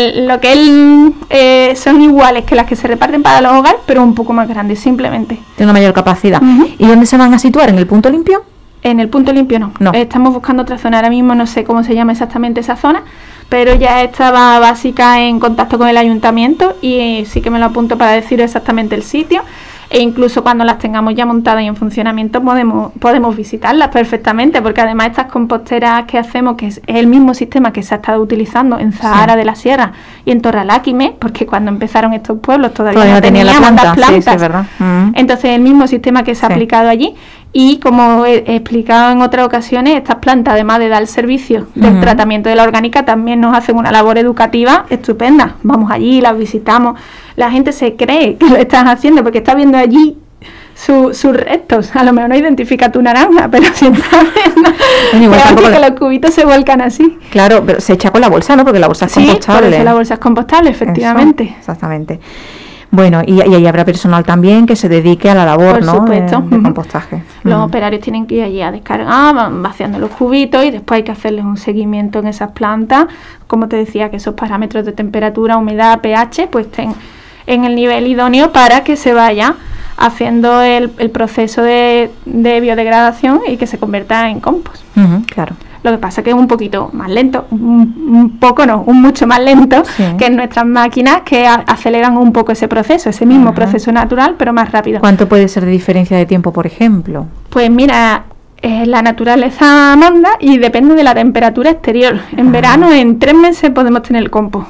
son iguales que las que se reparten para los hogares, pero un poco más grandes, simplemente. Tiene una mayor capacidad. ¿Y dónde se van a situar? ¿En el punto limpio? En el punto limpio no. Estamos buscando otra zona. Ahora mismo no sé cómo se llama exactamente esa zona, pero ya estaba básica en contacto con el ayuntamiento y sí que me lo apunto para decir exactamente el sitio, e incluso cuando las tengamos ya montadas y en funcionamiento podemos visitarlas perfectamente, porque además estas composteras que hacemos, que es el mismo sistema que se ha estado utilizando en Zahara de la Sierra y en Torreláquime, porque cuando empezaron estos pueblos todavía no teníamos las plantas, sí, es verdad. Entonces el mismo sistema que se ha aplicado allí. Y como he explicado en otras ocasiones, estas plantas, además de dar el servicio del tratamiento de la orgánica, también nos hacen una labor educativa estupenda. Vamos allí, las visitamos, la gente se cree que lo están haciendo porque está viendo allí sus restos. A lo mejor no identifica tu naranja, pero si está viendo que los cubitos se vuelcan así. Claro, pero se echa con la bolsa, ¿no? Porque la bolsa es compostable. Por eso la bolsa es compostable, efectivamente. Eso, exactamente. Bueno, y ahí habrá personal también que se dedique a la labor, por supuesto, de compostaje. Los operarios tienen que ir allí a descargar, van vaciando los cubitos y después hay que hacerles un seguimiento en esas plantas. Como te decía, que esos parámetros de temperatura, humedad, pH, pues estén en el nivel idóneo para que se vaya haciendo el proceso de biodegradación y que se convierta en compost. Claro. Lo que pasa que es un poquito más lento, mucho más lento que en nuestras máquinas, que aceleran un poco ese proceso, ese mismo proceso natural, pero más rápido. ¿Cuánto puede ser de diferencia de tiempo, por ejemplo? Pues mira, la naturaleza manda y depende de la temperatura exterior. En verano, en 3 meses podemos tener el compost.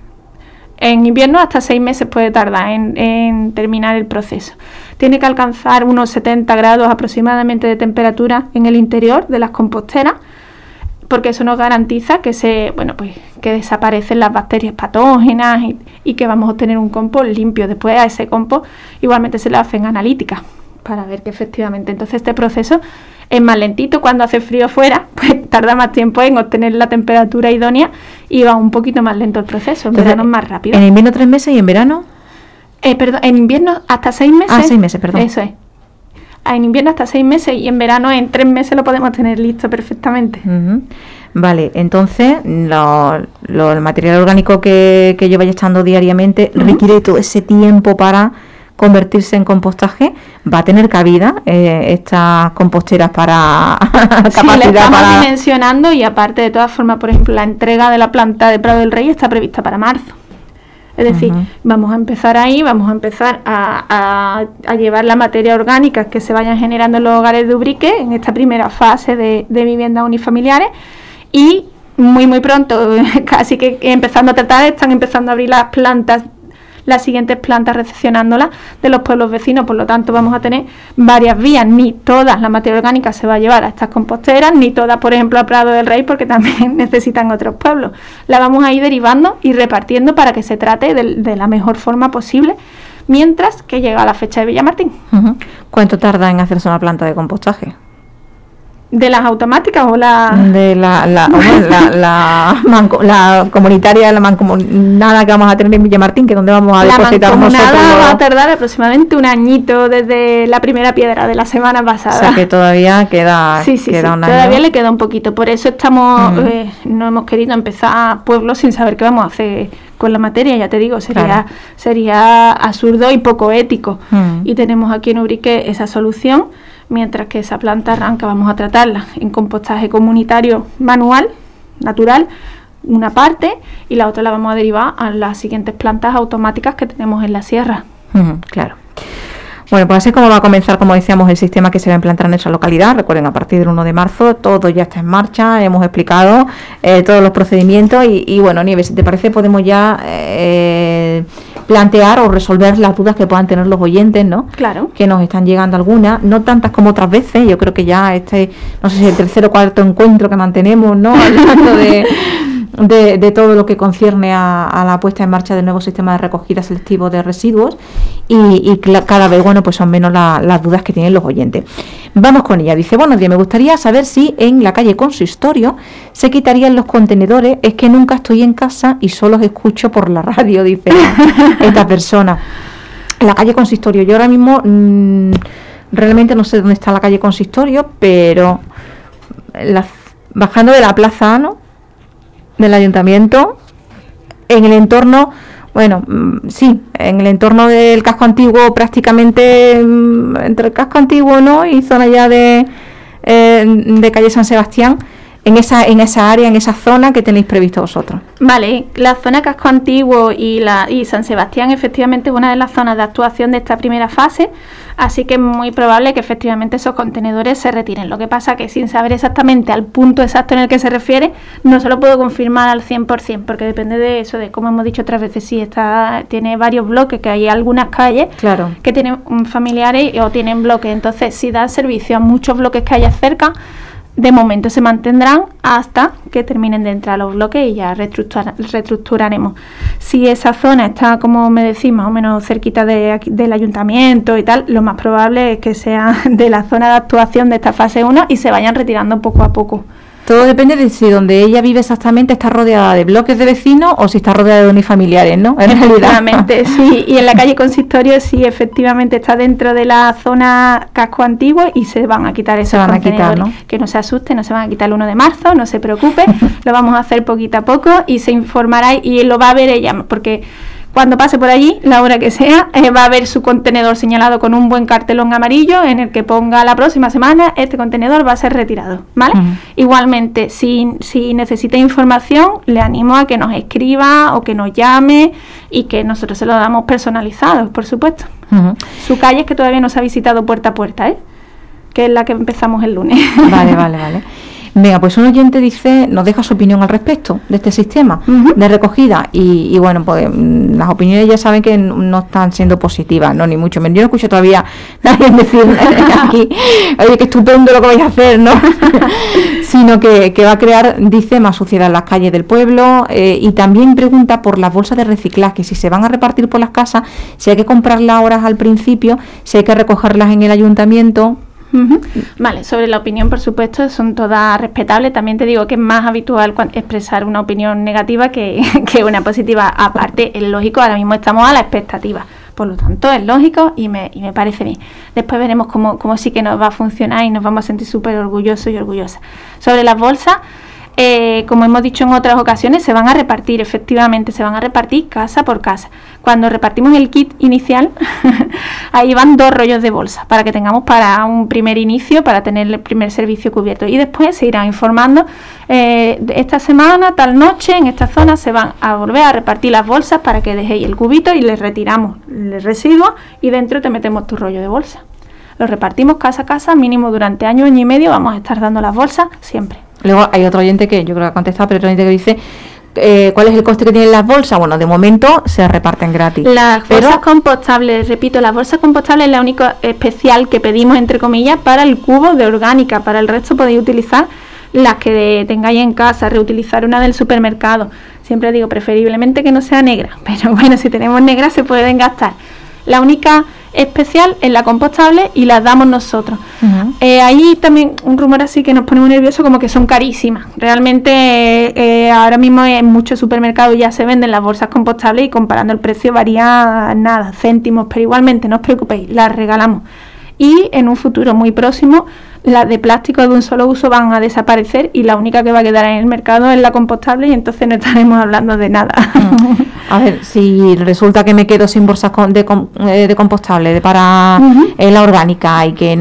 En invierno hasta 6 meses puede tardar en terminar el proceso. Tiene que alcanzar unos 70 grados aproximadamente de temperatura en el interior de las composteras, porque eso nos garantiza que que desaparecen las bacterias patógenas y que vamos a obtener un compost limpio. Después a ese compost igualmente se le hacen analíticas para ver que efectivamente, entonces este proceso es más lentito. Cuando hace frío fuera, pues tarda más tiempo en obtener la temperatura idónea y va un poquito más lento el proceso. En verano es más rápido. ¿En invierno 3 meses y en verano? En invierno hasta 6 meses. 6 meses, perdón. Eso es. En invierno hasta 6 meses y en verano en 3 meses lo podemos tener listo perfectamente. Vale, entonces el material orgánico que yo vaya echando diariamente requiere todo ese tiempo para convertirse en compostaje. ¿Va a tener cabida estas composteras para capacidad? Sí, le estamos dimensionando, y aparte, de todas formas, por ejemplo, la entrega de la planta de Prado del Rey está prevista para marzo. Es decir, vamos a empezar ahí, vamos a empezar a llevar la materia orgánica que se vayan generando en los hogares de Ubrique en esta primera fase de viviendas unifamiliares, y muy pronto, casi que empezando a tratar, están empezando a abrir las siguientes plantas, recepcionándolas de los pueblos vecinos. Por lo tanto, vamos a tener varias vías. Ni toda la materia orgánica se va a llevar a estas composteras, ni todas, por ejemplo, a Prado del Rey, porque también necesitan otros pueblos. La vamos a ir derivando y repartiendo para que se trate de la mejor forma posible, mientras que llega la fecha de Villamartín. ¿Cuánto tarda en hacerse una planta de compostaje? ¿De las automáticas o la...? De la comunitaria, la mancomunada que vamos a tener en Villamartín, que es donde vamos a depositar nosotros. La mancomunada va a tardar aproximadamente un añito desde la primera piedra de la semana pasada. O sea que todavía queda, sí, un año. Todavía le queda un poquito. Por eso no hemos querido empezar pueblos sin saber qué vamos a hacer con la materia. Ya te digo, sería absurdo y poco ético. Y tenemos aquí en Ubrique esa solución. Mientras que esa planta arranca, vamos a tratarla en compostaje comunitario manual, natural, una parte, y la otra la vamos a derivar a las siguientes plantas automáticas que tenemos en la sierra. Claro. Bueno, pues así como va a comenzar, como decíamos, el sistema que se va a implantar en nuestra localidad. Recuerden, a partir del 1 de marzo todo ya está en marcha, hemos explicado todos los procedimientos y bueno, Nieves, si te parece podemos ya plantear o resolver las dudas que puedan tener los oyentes, ¿no? Claro. Que nos están llegando algunas, no tantas como otras veces. Yo creo que ya no sé si el tercer o cuarto encuentro que mantenemos, ¿no? Hablando de todo lo que concierne a la puesta en marcha del nuevo sistema de recogida selectivo de residuos y cada vez, bueno, pues son menos las dudas que tienen los oyentes. Vamos con ella. Dice, buenos días, me gustaría saber si en la calle Consistorio se quitarían los contenedores. Es que nunca estoy en casa y solo os escucho por la radio, dice esta persona. La calle Consistorio, yo ahora mismo realmente no sé dónde está la calle Consistorio, pero bajando de la Plaza Ano del Ayuntamiento, en el entorno, bueno, sí, en el entorno del casco antiguo, prácticamente entre el casco antiguo, ¿no?, y zona ya de calle San Sebastián, en esa área, en esa zona que tenéis previsto vosotros. Vale, la zona Casco Antiguo y San Sebastián efectivamente es una de las zonas de actuación de esta primera fase, así que es muy probable que efectivamente esos contenedores se retiren. Lo que pasa que sin saber exactamente al punto exacto en el que se refiere, no se lo puedo confirmar al 100%, porque depende de eso, de como hemos dicho otras veces, si tiene varios bloques, que hay algunas calles que tienen familiares o tienen bloques, entonces si da servicio a muchos bloques que haya cerca, de momento se mantendrán hasta que terminen de entrar los bloques y ya reestructuraremos. Si esa zona está, como me decís, más o menos cerquita del ayuntamiento y tal, lo más probable es que sea de la zona de actuación de esta fase 1 y se vayan retirando poco a poco. Todo depende de si donde ella vive exactamente está rodeada de bloques de vecinos o si está rodeada de unifamiliares, ¿no? En realidad. Sí. Y en la calle Consistorio sí, efectivamente está dentro de la zona Casco Antiguo y se van a quitar esos contenedores. ¿No? Que no se asuste, no se van a quitar el 1 de marzo, no se preocupe, lo vamos a hacer poquito a poco y se informará y lo va a ver ella, porque cuando pase por allí, la hora que sea, va a ver su contenedor señalado con un buen cartelón amarillo en el que ponga la próxima semana este contenedor va a ser retirado, ¿vale? Igualmente, si necesita información, le animo a que nos escriba o que nos llame y que nosotros se lo damos personalizado, por supuesto. Su calle es que todavía no se ha visitado puerta a puerta, que es la que empezamos el lunes. Vale. Venga, pues un oyente nos deja su opinión al respecto de este sistema de recogida y bueno, pues las opiniones ya saben que no están siendo positivas, no, ni mucho menos. Yo no escucho todavía a nadie decir aquí, oye, qué estupendo lo que vais a hacer, ¿no? Sino que va a crear, dice, más suciedad en las calles del pueblo y también pregunta por las bolsas de reciclaje, si se van a repartir por las casas, si hay que comprarlas ahora al principio, si hay que recogerlas en el ayuntamiento. Vale, sobre la opinión, por supuesto, son todas respetables. También te digo que es más habitual expresar una opinión negativa que una positiva. Aparte, es lógico, ahora mismo estamos a la expectativa. Por lo tanto, es lógico y me parece bien. Después veremos cómo sí que nos va a funcionar y nos vamos a sentir súper orgullosos y orgullosas. Sobre las bolsas, como hemos dicho en otras ocasiones, se van a repartir, efectivamente, se van a repartir casa por casa. Cuando repartimos el kit inicial, ahí van 2 rollos de bolsa para que tengamos para un primer inicio, para tener el primer servicio cubierto. Y después se irán informando, esta semana, tal noche, en esta zona se van a volver a repartir las bolsas para que dejéis el cubito y les retiramos el residuo y dentro te metemos tu rollo de bolsa. Lo repartimos casa a casa, mínimo durante año y medio, vamos a estar dando las bolsas siempre. Luego hay otro oyente que yo creo que ha contestado, pero otro oyente que dice ¿cuál es el coste que tienen las bolsas? Bueno, de momento se reparten gratis. Las bolsas compostables, repito, las bolsas compostables es la única especial que pedimos, entre comillas, para el cubo de orgánica. Para el resto podéis utilizar las que tengáis en casa, reutilizar una del supermercado. Siempre digo, preferiblemente que no sea negra, pero bueno, si tenemos negra se pueden gastar. La única especial es la compostable y las damos nosotros. Ahí también un rumor así que nos pone muy nerviosos, como que son carísimas. Realmente ahora mismo en muchos supermercados ya se venden las bolsas compostables y comparando el precio varía nada, céntimos, pero igualmente no os preocupéis, las regalamos. Y en un futuro muy próximo las de plástico de un solo uso van a desaparecer y la única que va a quedar en el mercado es la compostable y entonces no estaremos hablando de nada. A ver, si resulta que me quedo sin bolsas de compostable para la orgánica y que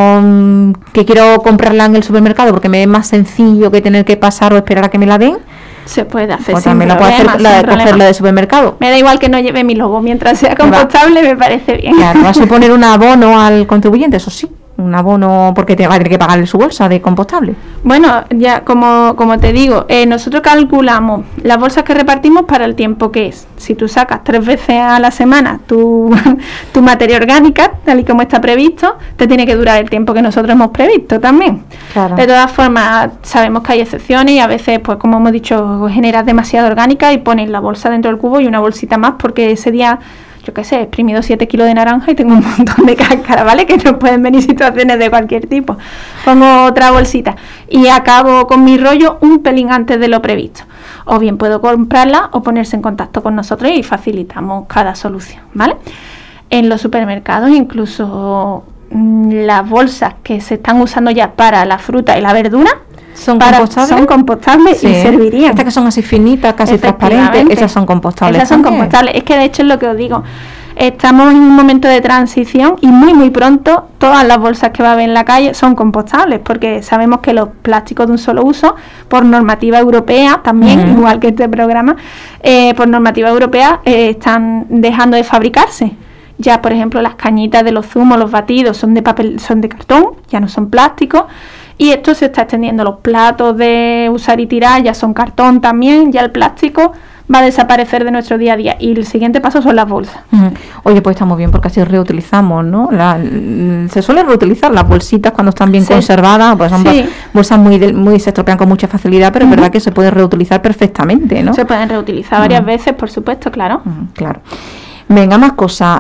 no quiero comprarla en el supermercado porque me es más sencillo que tener que pasar o esperar a que me la den, se puede hacer. Pues también la puedo hacer cogerla de supermercado. Me da igual que no lleve mi logo, mientras sea compostable me parece bien. Claro, va a suponer un abono al contribuyente, eso sí. Un abono porque te va a tener que pagar su bolsa de compostable. Bueno, ya como te digo, nosotros calculamos las bolsas que repartimos para el tiempo que es. si tú sacas 3 veces a la semana tu materia orgánica, tal y como está previsto, te tiene que durar el tiempo que nosotros hemos previsto también. Claro. De todas formas, sabemos que hay excepciones y a veces, pues como hemos dicho, generas demasiada orgánica y pones la bolsa dentro del cubo y una bolsita más porque ese día, yo qué sé, he exprimido 7 kilos de naranja y tengo un montón de cáscara, ¿vale? Que nos pueden venir situaciones de cualquier tipo. Pongo otra bolsita y acabo con mi rollo un pelín antes de lo previsto. O bien puedo comprarla o ponerse en contacto con nosotros y facilitamos cada solución, ¿vale? En los supermercados incluso las bolsas que se están usando ya para la fruta y la verdura ¿Son compostables? Sí. Y servirían. Estas que son así finitas, casi transparentes, esas son compostables. Esas son compostables. Es que de hecho es lo que os digo. Estamos en un momento de transición y muy pronto todas las bolsas que va a haber en la calle son compostables, porque sabemos que los plásticos de un solo uso, por normativa europea también, igual que este programa, por normativa europea están dejando de fabricarse. Ya, por ejemplo, las cañitas de los zumos, los batidos son de papel, son de cartón, ya no son plásticos. Y esto se está extendiendo. Los platos de usar y tirar ya son cartón también, ya el plástico va a desaparecer de nuestro día a día. Y el siguiente paso son las bolsas. Oye, pues está muy bien porque así reutilizamos, ¿no? Se suele reutilizar las bolsitas cuando están bien conservadas, pues son bolsas muy se estropean con mucha facilidad, pero es verdad que se puede reutilizar perfectamente, ¿no? Se pueden reutilizar varias veces, por supuesto, claro. Claro. Venga, más cosas.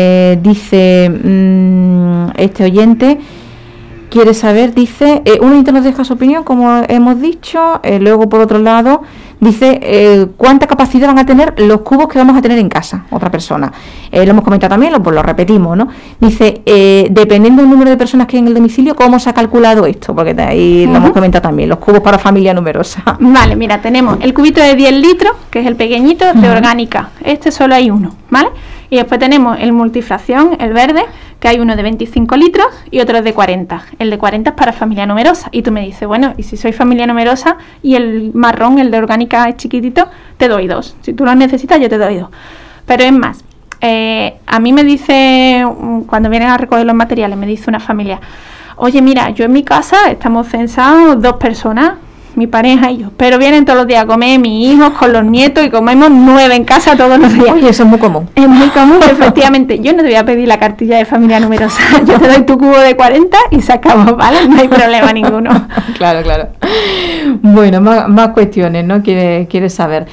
Dice este oyente... Quiere saber, dice, un oyente nos deja su opinión, como hemos dicho, luego por otro lado, dice cuánta capacidad van a tener los cubos que vamos a tener en casa, otra persona. Lo hemos comentado también, pues lo repetimos, ¿no? Dice, dependiendo del número de personas que hay en el domicilio, ¿cómo se ha calculado esto? Porque ahí lo hemos comentado también, los cubos para familia numerosa. Vale, mira, tenemos el cubito de 10 litros, que es el pequeñito, de orgánica. Este solo hay uno, ¿vale? Y después tenemos el multifracción, el verde, que hay uno de 25 litros y otro de 40. El de 40 es para familia numerosa. Y tú me dices, bueno, y si soy familia numerosa y el marrón, el de orgánica es chiquitito, te doy 2. Si tú lo necesitas, yo te doy 2. Pero es más, a mí me dice, cuando vienen a recoger los materiales, me dice una familia, oye, mira, yo en mi casa estamos censados 2 personas, mi pareja y yo, pero vienen todos los días a comer mis hijos con los nietos y comemos 9 en casa todos los días. Oye, eso es muy común. Es muy común, efectivamente. Yo no te voy a pedir la cartilla de familia numerosa, yo te doy tu cubo de 40 y se acabó, ¿vale? No hay problema ninguno. Claro. Bueno, más cuestiones, ¿no? Quiere saber.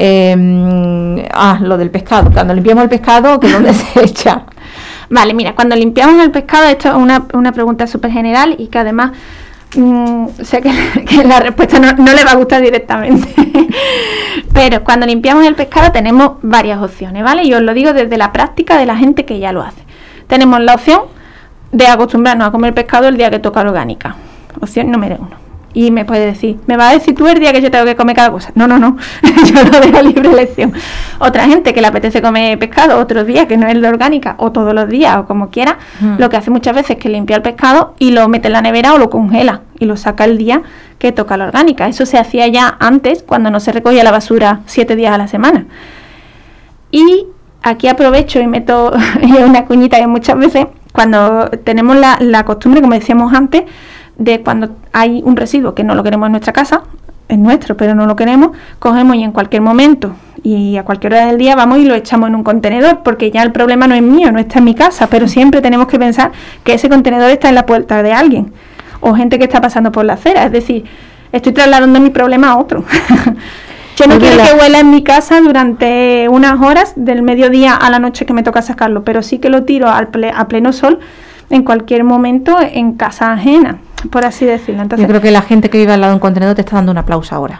Lo del pescado. Cuando limpiamos el pescado, ¿que dónde se echa? Vale, mira, cuando limpiamos el pescado, esto es una pregunta súper general y que además... sé que la respuesta no le va a gustar directamente. Pero cuando limpiamos el pescado tenemos varias opciones, ¿vale? Y os lo digo desde la práctica de la gente que ya lo hace. Tenemos la opción de acostumbrarnos a comer pescado el día que toca orgánica. Opción número 1. Y me puede decir, ¿me vas a decir tú el día que yo tengo que comer cada cosa? No, yo lo dejo libre elección. Otra gente que le apetece comer pescado otros días que no es el de orgánica, o todos los días, o como quiera, lo que hace muchas veces es que limpia el pescado y lo mete en la nevera o lo congela y lo saca el día que toca la orgánica. Eso se hacía ya antes, cuando no se recogía la basura 7 días a la semana. Y aquí aprovecho y meto una cuñita que muchas veces, cuando tenemos la costumbre, como decíamos antes, de cuando hay un residuo que no lo queremos en nuestra casa, es nuestro, pero no lo queremos, cogemos y en cualquier momento y a cualquier hora del día vamos y lo echamos en un contenedor, porque ya el problema no es mío, no está en mi casa, pero siempre tenemos que pensar que ese contenedor está en la puerta de alguien o gente que está pasando por la acera. Es decir, estoy trasladando mi problema a otro. Yo no quiero que huela en mi casa durante unas horas del mediodía a la noche que me toca sacarlo, pero sí que lo tiro a pleno sol en cualquier momento en casa ajena, por así decirlo. Entonces, yo creo que la gente que vive al lado de un contenedor te está dando un aplauso ahora.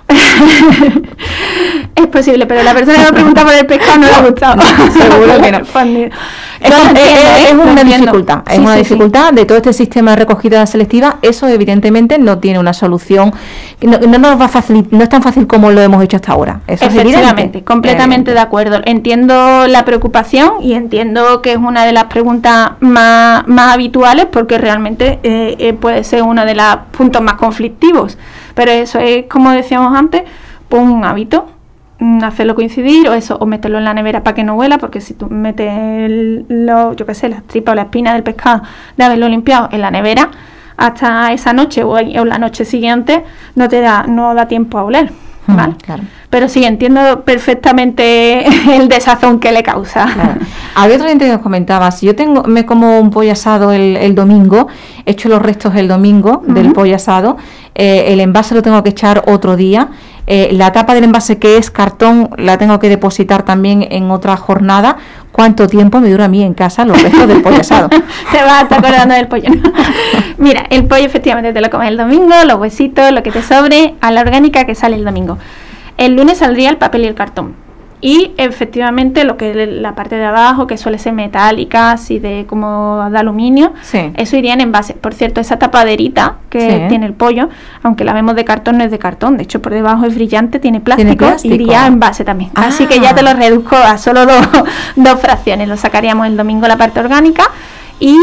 Es posible, pero la persona que me pregunta por el pescado no le ha gustado. Seguro que no. Es una dificultad. Es una dificultad de todo este sistema de recogida selectiva. Eso evidentemente no tiene una solución. No nos va a facilitar, no es tan fácil como lo hemos hecho hasta ahora. Eso efectivamente, completamente de acuerdo. Entiendo la preocupación y entiendo que es una de las preguntas más habituales, porque realmente puede ser uno de los puntos más conflictivos. Pero eso es, como decíamos antes, pues un hábito, hacerlo coincidir o meterlo en la nevera para que no huela, porque si tú metes las tripas o la espina del pescado de haberlo limpiado en la nevera hasta esa noche o la noche siguiente no da tiempo a oler. ¿vale? Claro. Pero sí, entiendo perfectamente el desazón que le causa. Claro. Había otra gente que nos comentaba, si yo me como un pollo asado el domingo, echo los restos el domingo del pollo asado, el envase lo tengo que echar otro día, la tapa del envase, que es cartón, la tengo que depositar también en otra jornada. ¿Cuánto tiempo me dura a mí en casa los restos del pollo asado? Te vas a estar acordando del pollo, ¿no? Mira, el pollo efectivamente te lo comes el domingo, los huesitos, lo que te sobre, a la orgánica que sale el domingo. El lunes saldría el papel y el cartón. Y efectivamente lo que es la parte de abajo, que suele ser metálica, así como de aluminio, Sí. eso iría en envase. Por cierto, esa tapaderita que tiene el pollo, aunque la vemos de cartón, no es de cartón. De hecho, por debajo es brillante, tiene plástico. Iría en envase también. Así que ya te lo reduzco a solo dos fracciones. Lo sacaríamos el domingo la parte orgánica y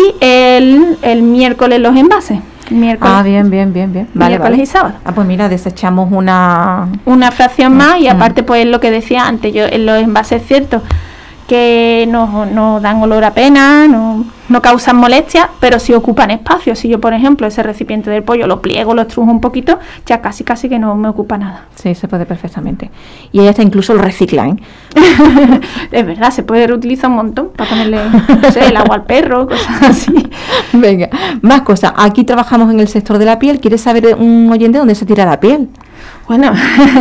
el miércoles los envases. Miércoles. Bien. Vale, Miércoles y sábado. Pues mira, desechamos una fracción más y aparte pues lo que decía antes, yo en los envases es cierto que no dan olor a pena, no causan molestia, pero sí ocupan espacio. Si yo, por ejemplo, ese recipiente del pollo lo pliego, lo estrujo un poquito, ya casi que no me ocupa nada. Sí, se puede perfectamente. Y ella hasta incluso lo recicla, ¿eh? Es verdad, se puede reutilizar un montón para ponerle, no sé, el agua al perro, cosas así. Venga, más cosas. Aquí trabajamos en el sector de la piel. ¿Quieres saber, un oyente, dónde se tira la piel? Bueno,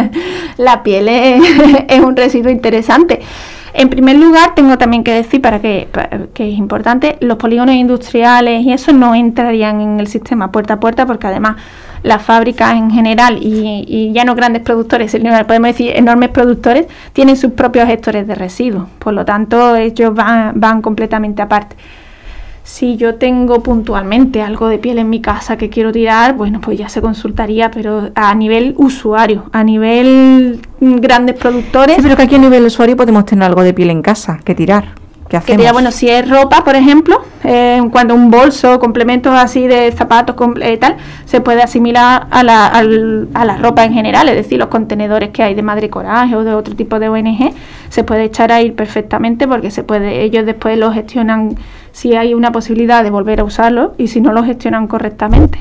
la piel es un residuo interesante. En primer lugar, tengo también que decir, que es importante, los polígonos industriales y eso no entrarían en el sistema puerta a puerta, porque además las fábricas en general y ya no grandes productores, podemos decir enormes productores, tienen sus propios gestores de residuos. Por lo tanto, ellos van completamente aparte. Si yo tengo puntualmente algo de piel en mi casa que quiero tirar, bueno, pues ya se consultaría, pero a nivel usuario, a nivel grandes productores... Sí, pero que aquí a nivel usuario podemos tener algo de piel en casa que tirar. ¿Qué hacemos? Que tirar, bueno, si es ropa, por ejemplo, cuando un bolso, complementos así de zapatos, tal, se puede asimilar a la ropa en general, es decir, los contenedores que hay de Madre Coraje o de otro tipo de ONG, se puede echar ahí perfectamente porque ellos después lo gestionan si hay una posibilidad de volver a usarlo y si no lo gestionan correctamente.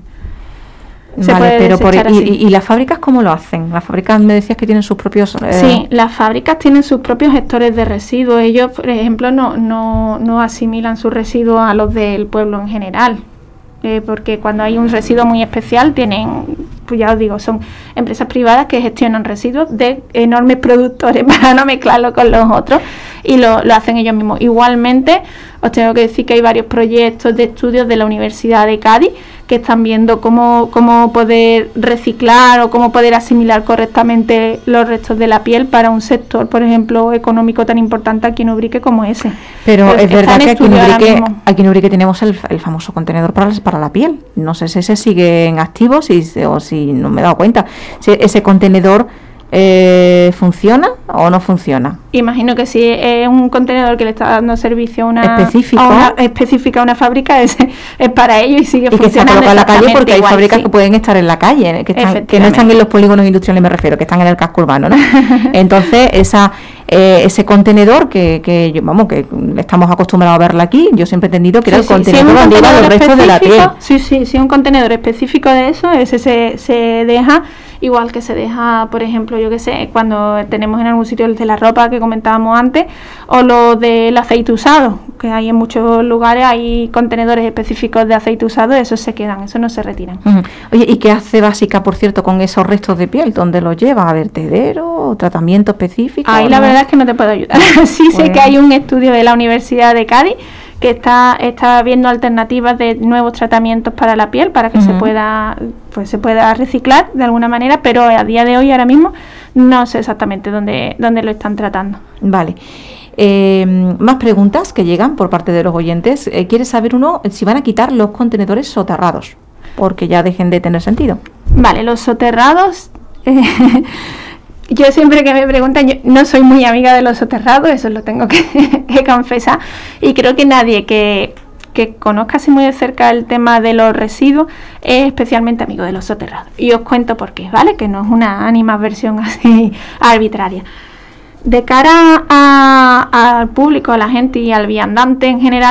Vale, pero ¿y las fábricas cómo lo hacen? Las fábricas me decías que tienen sus propios... Sí, las fábricas tienen sus propios gestores de residuos. Ellos, por ejemplo, no asimilan sus residuos a los del pueblo en general. Porque cuando hay un residuo muy especial tienen, pues ya os digo, son empresas privadas que gestionan residuos de enormes productores para no mezclarlo con los otros y lo hacen ellos mismos. Igualmente, os tengo que decir que hay varios proyectos de estudios de la Universidad de Cádiz que están viendo cómo poder reciclar o cómo poder asimilar correctamente los restos de la piel para un sector, por ejemplo, económico tan importante aquí en Ubrique como ese. Pero es verdad que aquí en Ubrique tenemos el famoso contenedor para la piel. No sé si ese sigue en activo o si no me he dado cuenta. Si ese contenedor ¿funciona o no funciona? Imagino que si es un contenedor que le está dando servicio a una específica a una fábrica, es para ello y sigue funcionando. Y que se coloca en la calle porque hay igual, fábricas que pueden estar en la calle, que no están en los polígonos industriales, me refiero, que están en el casco urbano, ¿no? Entonces, ese contenedor que estamos acostumbrados a verla aquí, yo siempre he entendido que era el contenedor donde iban los restos de la piel. Sí, un contenedor específico de eso, ese se deja, igual que se deja, por ejemplo, yo que sé, cuando tenemos en algún sitio el de la ropa que comentábamos antes, o lo del aceite usado, que hay en muchos lugares, hay contenedores específicos de aceite usado, esos se quedan, esos no se retiran. Oye, ¿y qué hace Básica, por cierto, con esos restos de piel? ¿Dónde los lleva? ¿A vertedero? ¿Tratamiento específico? Ahí la verdad es que no te puedo ayudar. Sí sé que hay un estudio de la Universidad de Cádiz que está viendo alternativas de nuevos tratamientos para la piel para que se pueda reciclar de alguna manera, pero a día de hoy, ahora mismo, no sé exactamente dónde lo están tratando. Vale. Más preguntas que llegan por parte de los oyentes. ¿Quiere saber uno si van a quitar los contenedores soterrados? Porque ya dejen de tener sentido. Vale, los soterrados... Yo siempre que me preguntan, yo no soy muy amiga de los soterrados, eso lo tengo que confesar, y creo que nadie que conozca así muy de cerca el tema de los residuos es especialmente amigo de los soterrados. Y os cuento por qué, ¿vale? Que no es una animadversión así arbitraria. De cara al público, a la gente y al viandante en general,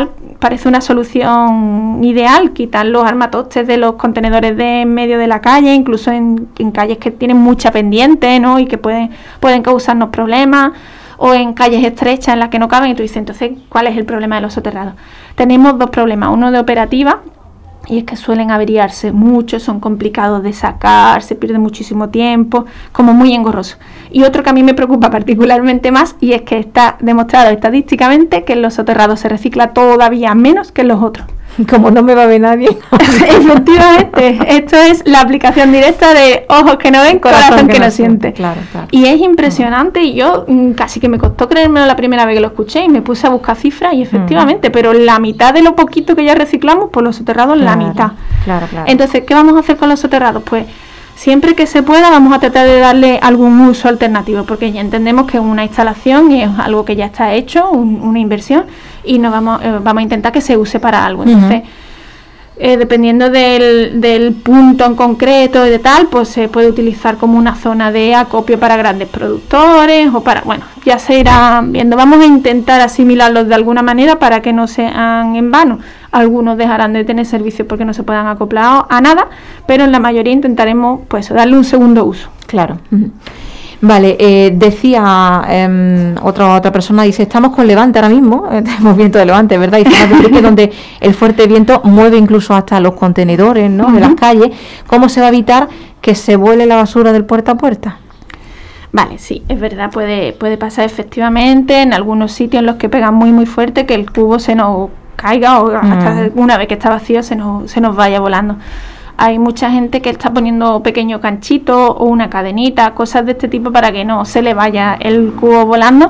parece una solución ideal, quitar los armatostes de los contenedores de en medio de la calle, incluso en calles que tienen mucha pendiente, ¿no? Y que pueden causarnos problemas, o en calles estrechas en las que no caben, y tú dices, entonces, ¿cuál es el problema de los soterrados? Tenemos dos problemas, uno de operativa, y es que suelen averiarse mucho, son complicados de sacar, se pierde muchísimo tiempo, como muy engorroso. Y otro que a mí me preocupa particularmente más, y es que está demostrado estadísticamente que en los soterrados se recicla todavía menos que en los otros. Como no me va a ver nadie. Efectivamente, esto es la aplicación directa de ojos que no ven, corazón que no siente. Claro, claro. Y es impresionante, y yo casi que me costó creérmelo la primera vez que lo escuché, y me puse a buscar cifras, y efectivamente, pero la mitad de lo poquito que ya reciclamos, por los soterrados, la mitad. Claro, claro. Entonces, ¿qué vamos a hacer con los soterrados? Pues siempre que se pueda vamos a tratar de darle algún uso alternativo, porque ya entendemos que es una instalación y es algo que ya está hecho, una inversión, y no vamos a intentar que se use para algo. Entonces, dependiendo del punto en concreto y de tal, pues se puede utilizar como una zona de acopio para grandes productores o para, bueno, ya se irá viendo. Vamos a intentar asimilarlos de alguna manera para que no sean en vano. Algunos dejarán de tener servicio porque no se puedan acoplar a nada, pero en la mayoría intentaremos pues darle un segundo uso. Claro. Vale, decía otra persona, dice, estamos con levante ahora mismo, tenemos viento de levante, ¿verdad? Y que donde el fuerte viento mueve incluso hasta los contenedores, ¿no? De las calles. ¿Cómo se va a evitar que se vuele la basura del puerta a puerta? Vale, sí, es verdad, puede pasar efectivamente en algunos sitios en los que pegan muy muy fuerte, que el cubo se nos caiga o hasta una vez que está vacío se nos vaya volando. Hay mucha gente que está poniendo pequeños ganchitos o una cadenita, cosas de este tipo para que no se le vaya el cubo volando,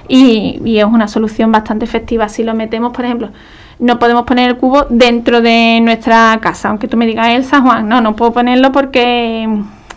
y es una solución bastante efectiva. Si lo metemos, por ejemplo, no podemos poner el cubo dentro de nuestra casa, aunque tú me digas, Elsa, Juan, no puedo ponerlo porque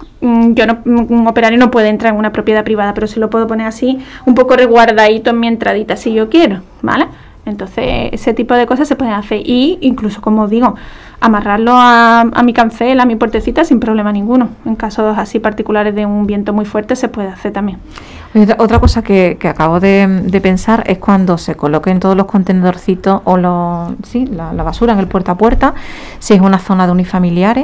un operario no puede entrar en una propiedad privada, pero sí lo puedo poner así, un poco resguardadito en mi entradita si yo quiero, ¿vale? Entonces ese tipo de cosas se pueden hacer, y incluso, como digo, amarrarlo a mi cancel, a mi puertecita sin problema ninguno. En casos así particulares de un viento muy fuerte se puede hacer también. Otra cosa que acabo de pensar es cuando se coloquen todos los contenedorcitos o la basura en el puerta a puerta, si es una zona de unifamiliares,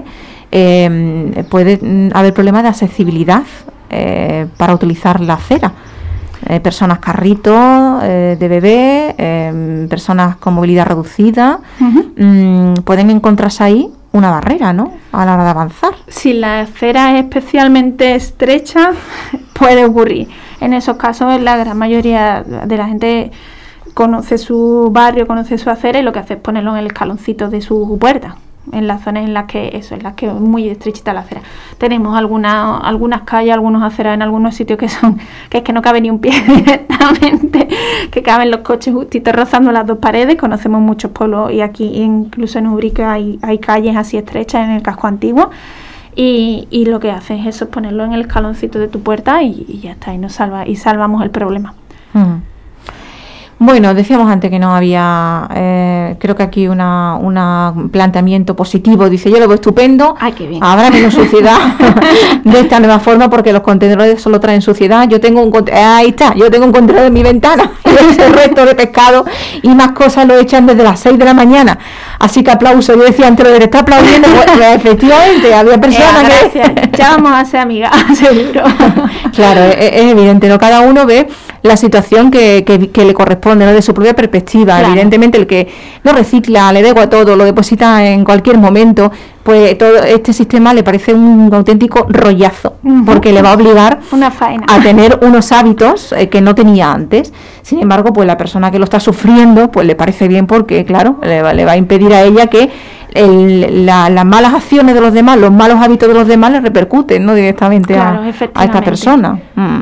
puede haber problemas de accesibilidad para utilizar la acera. Personas carritos de bebé, personas con movilidad reducida, pueden encontrarse ahí una barrera, ¿no?, a la hora de avanzar. Si la acera es especialmente estrecha, puede ocurrir. En esos casos, la gran mayoría de la gente conoce su barrio, conoce su acera, y lo que hace es ponerlo en el escaloncito de su puerta, en las zonas en las que es muy estrechita la acera. Tenemos algunas calles, algunos aceras en algunos sitios que es que no cabe ni un pie directamente, que caben los coches justitos rozando las dos paredes. Conocemos muchos pueblos, y aquí incluso en Ubrique hay calles así estrechas en el casco antiguo, y lo que hace es eso, es ponerlo en el escaloncito de tu puerta, y ya está, y salvamos el problema. Bueno, decíamos antes que no había, creo que aquí un planteamiento positivo. Dice, yo lo veo estupendo. Ay, qué bien. Habrá menos suciedad de esta nueva forma, porque los contenedores solo traen suciedad. Yo tengo un contenedor en mi ventana, y ese resto de pescado y más cosas lo echan desde las 6 de la mañana. Así que aplauso. Yo decía antes, lo de estar aplaudiendo, pues, efectivamente, había personas que... Ya vamos a ser amigas, seguro. Claro, es evidente, ¿no? Cada uno ve la situación que le corresponde, ¿no?, de su propia perspectiva. Claro. Evidentemente, el que no recicla, le da igual a todo, lo deposita en cualquier momento, pues todo este sistema le parece un auténtico rollazo, porque le va a obligar una faena a tener unos hábitos que no tenía antes. Sin embargo, pues la persona que lo está sufriendo, pues le parece bien, porque claro, le va a impedir a ella que las malas acciones de los demás, los malos hábitos de los demás le repercuten, ¿no?, directamente, claro, a esta persona.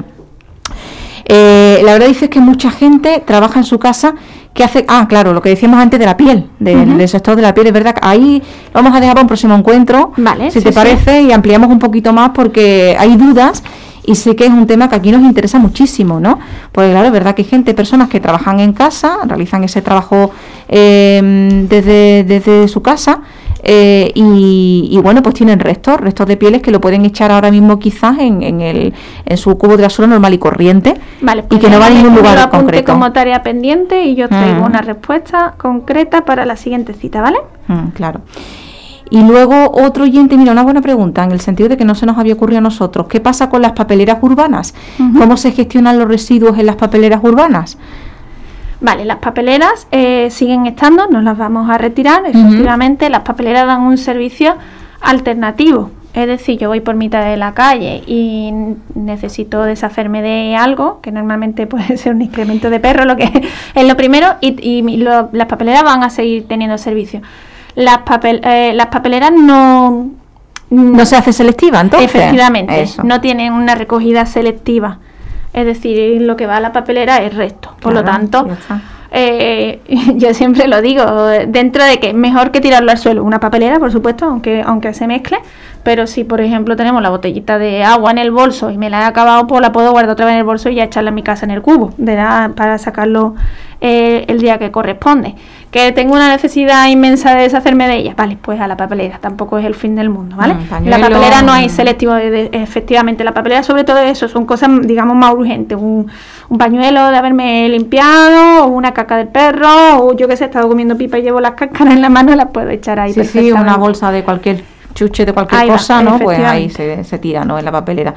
La verdad es que mucha gente trabaja en su casa que hace, claro, lo que decíamos antes de la piel, del sector de la piel, es verdad, ahí lo vamos a dejar para un próximo encuentro, vale, si te parece, y ampliamos un poquito más, porque hay dudas, y sé que es un tema que aquí nos interesa muchísimo, ¿no? Porque claro, es verdad que hay personas que trabajan en casa, realizan ese trabajo desde su casa, y bueno, pues tienen restos de pieles que lo pueden echar ahora mismo quizás en su cubo de basura normal y corriente, vale, pues y que no va a ningún lugar lo concreto. Como tarea pendiente y yo traigo una respuesta concreta para la siguiente cita, ¿vale? Claro. Y luego otro oyente, mira, una buena pregunta, en el sentido de que no se nos había ocurrido a nosotros. ¿Qué pasa con las papeleras urbanas? ¿Cómo se gestionan los residuos en las papeleras urbanas? Vale, las papeleras siguen estando, no las vamos a retirar. Efectivamente, las papeleras dan un servicio alternativo. Es decir, yo voy por mitad de la calle y necesito deshacerme de algo, que normalmente puede ser un excremento de perro, lo que es lo primero, las papeleras van a seguir teniendo servicio. Las papeleras no se hace selectiva, entonces. Efectivamente, eso. No tienen una recogida selectiva. Es decir, lo que va a la papelera es resto. Por lo tanto, yo siempre lo digo, dentro de que es mejor que tirarlo al suelo. Una papelera, por supuesto, aunque se mezcle, pero si, por ejemplo, tenemos la botellita de agua en el bolso y me la he acabado, pues la puedo guardar otra vez en el bolso y ya echarla en mi casa en el cubo, para sacarlo el día que corresponde. Que tengo una necesidad inmensa de deshacerme de ella, vale, pues a la papelera, tampoco es el fin del mundo, ¿vale? En la papelera no hay selectivo, efectivamente, la papelera sobre todo eso, son cosas, digamos, más urgentes, un pañuelo de haberme limpiado, o una caca del perro, o yo que sé, he estado comiendo pipa y llevo las cáscaras en la mano, las puedo echar ahí perfectamente. Sí, una bolsa de cualquier chuche, de cualquier ahí cosa, ¿no? Pues ahí se tira, ¿no? En la papelera.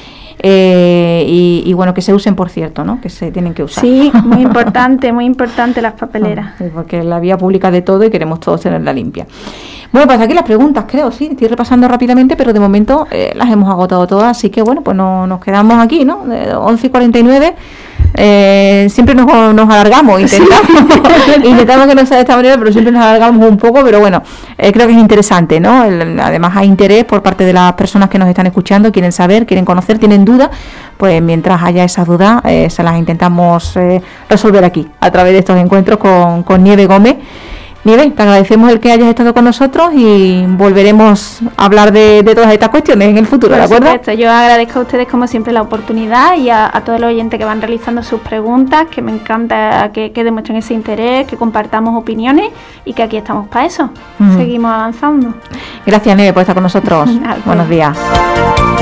Y bueno, que se usen, por cierto, ¿no? Que se tienen que usar. Sí, muy importante las papeleras. Porque es la vía pública de todo y queremos todos tenerla limpia. Bueno, pues aquí las preguntas, creo, sí, estoy repasando rápidamente, pero de momento las hemos agotado todas, así que bueno, pues nos quedamos aquí, ¿no? 11:49, siempre nos alargamos, intentamos que no sea de esta manera, pero siempre nos alargamos un poco, pero bueno, creo que es interesante, ¿no? Además hay interés por parte de las personas que nos están escuchando, quieren saber, quieren conocer, tienen dudas, pues mientras haya esas dudas, se las intentamos resolver aquí, a través de estos encuentros con Nieve Gómez. Nieve, te agradecemos el que hayas estado con nosotros y volveremos a hablar de todas estas cuestiones en el futuro, ¿de acuerdo? Perfecto. Yo agradezco a ustedes como siempre la oportunidad y a todos los oyentes que van realizando sus preguntas, que me encanta que demuestren ese interés, que compartamos opiniones y que aquí estamos para eso. Seguimos avanzando. Gracias, Nieve, por estar con nosotros. Buenos días.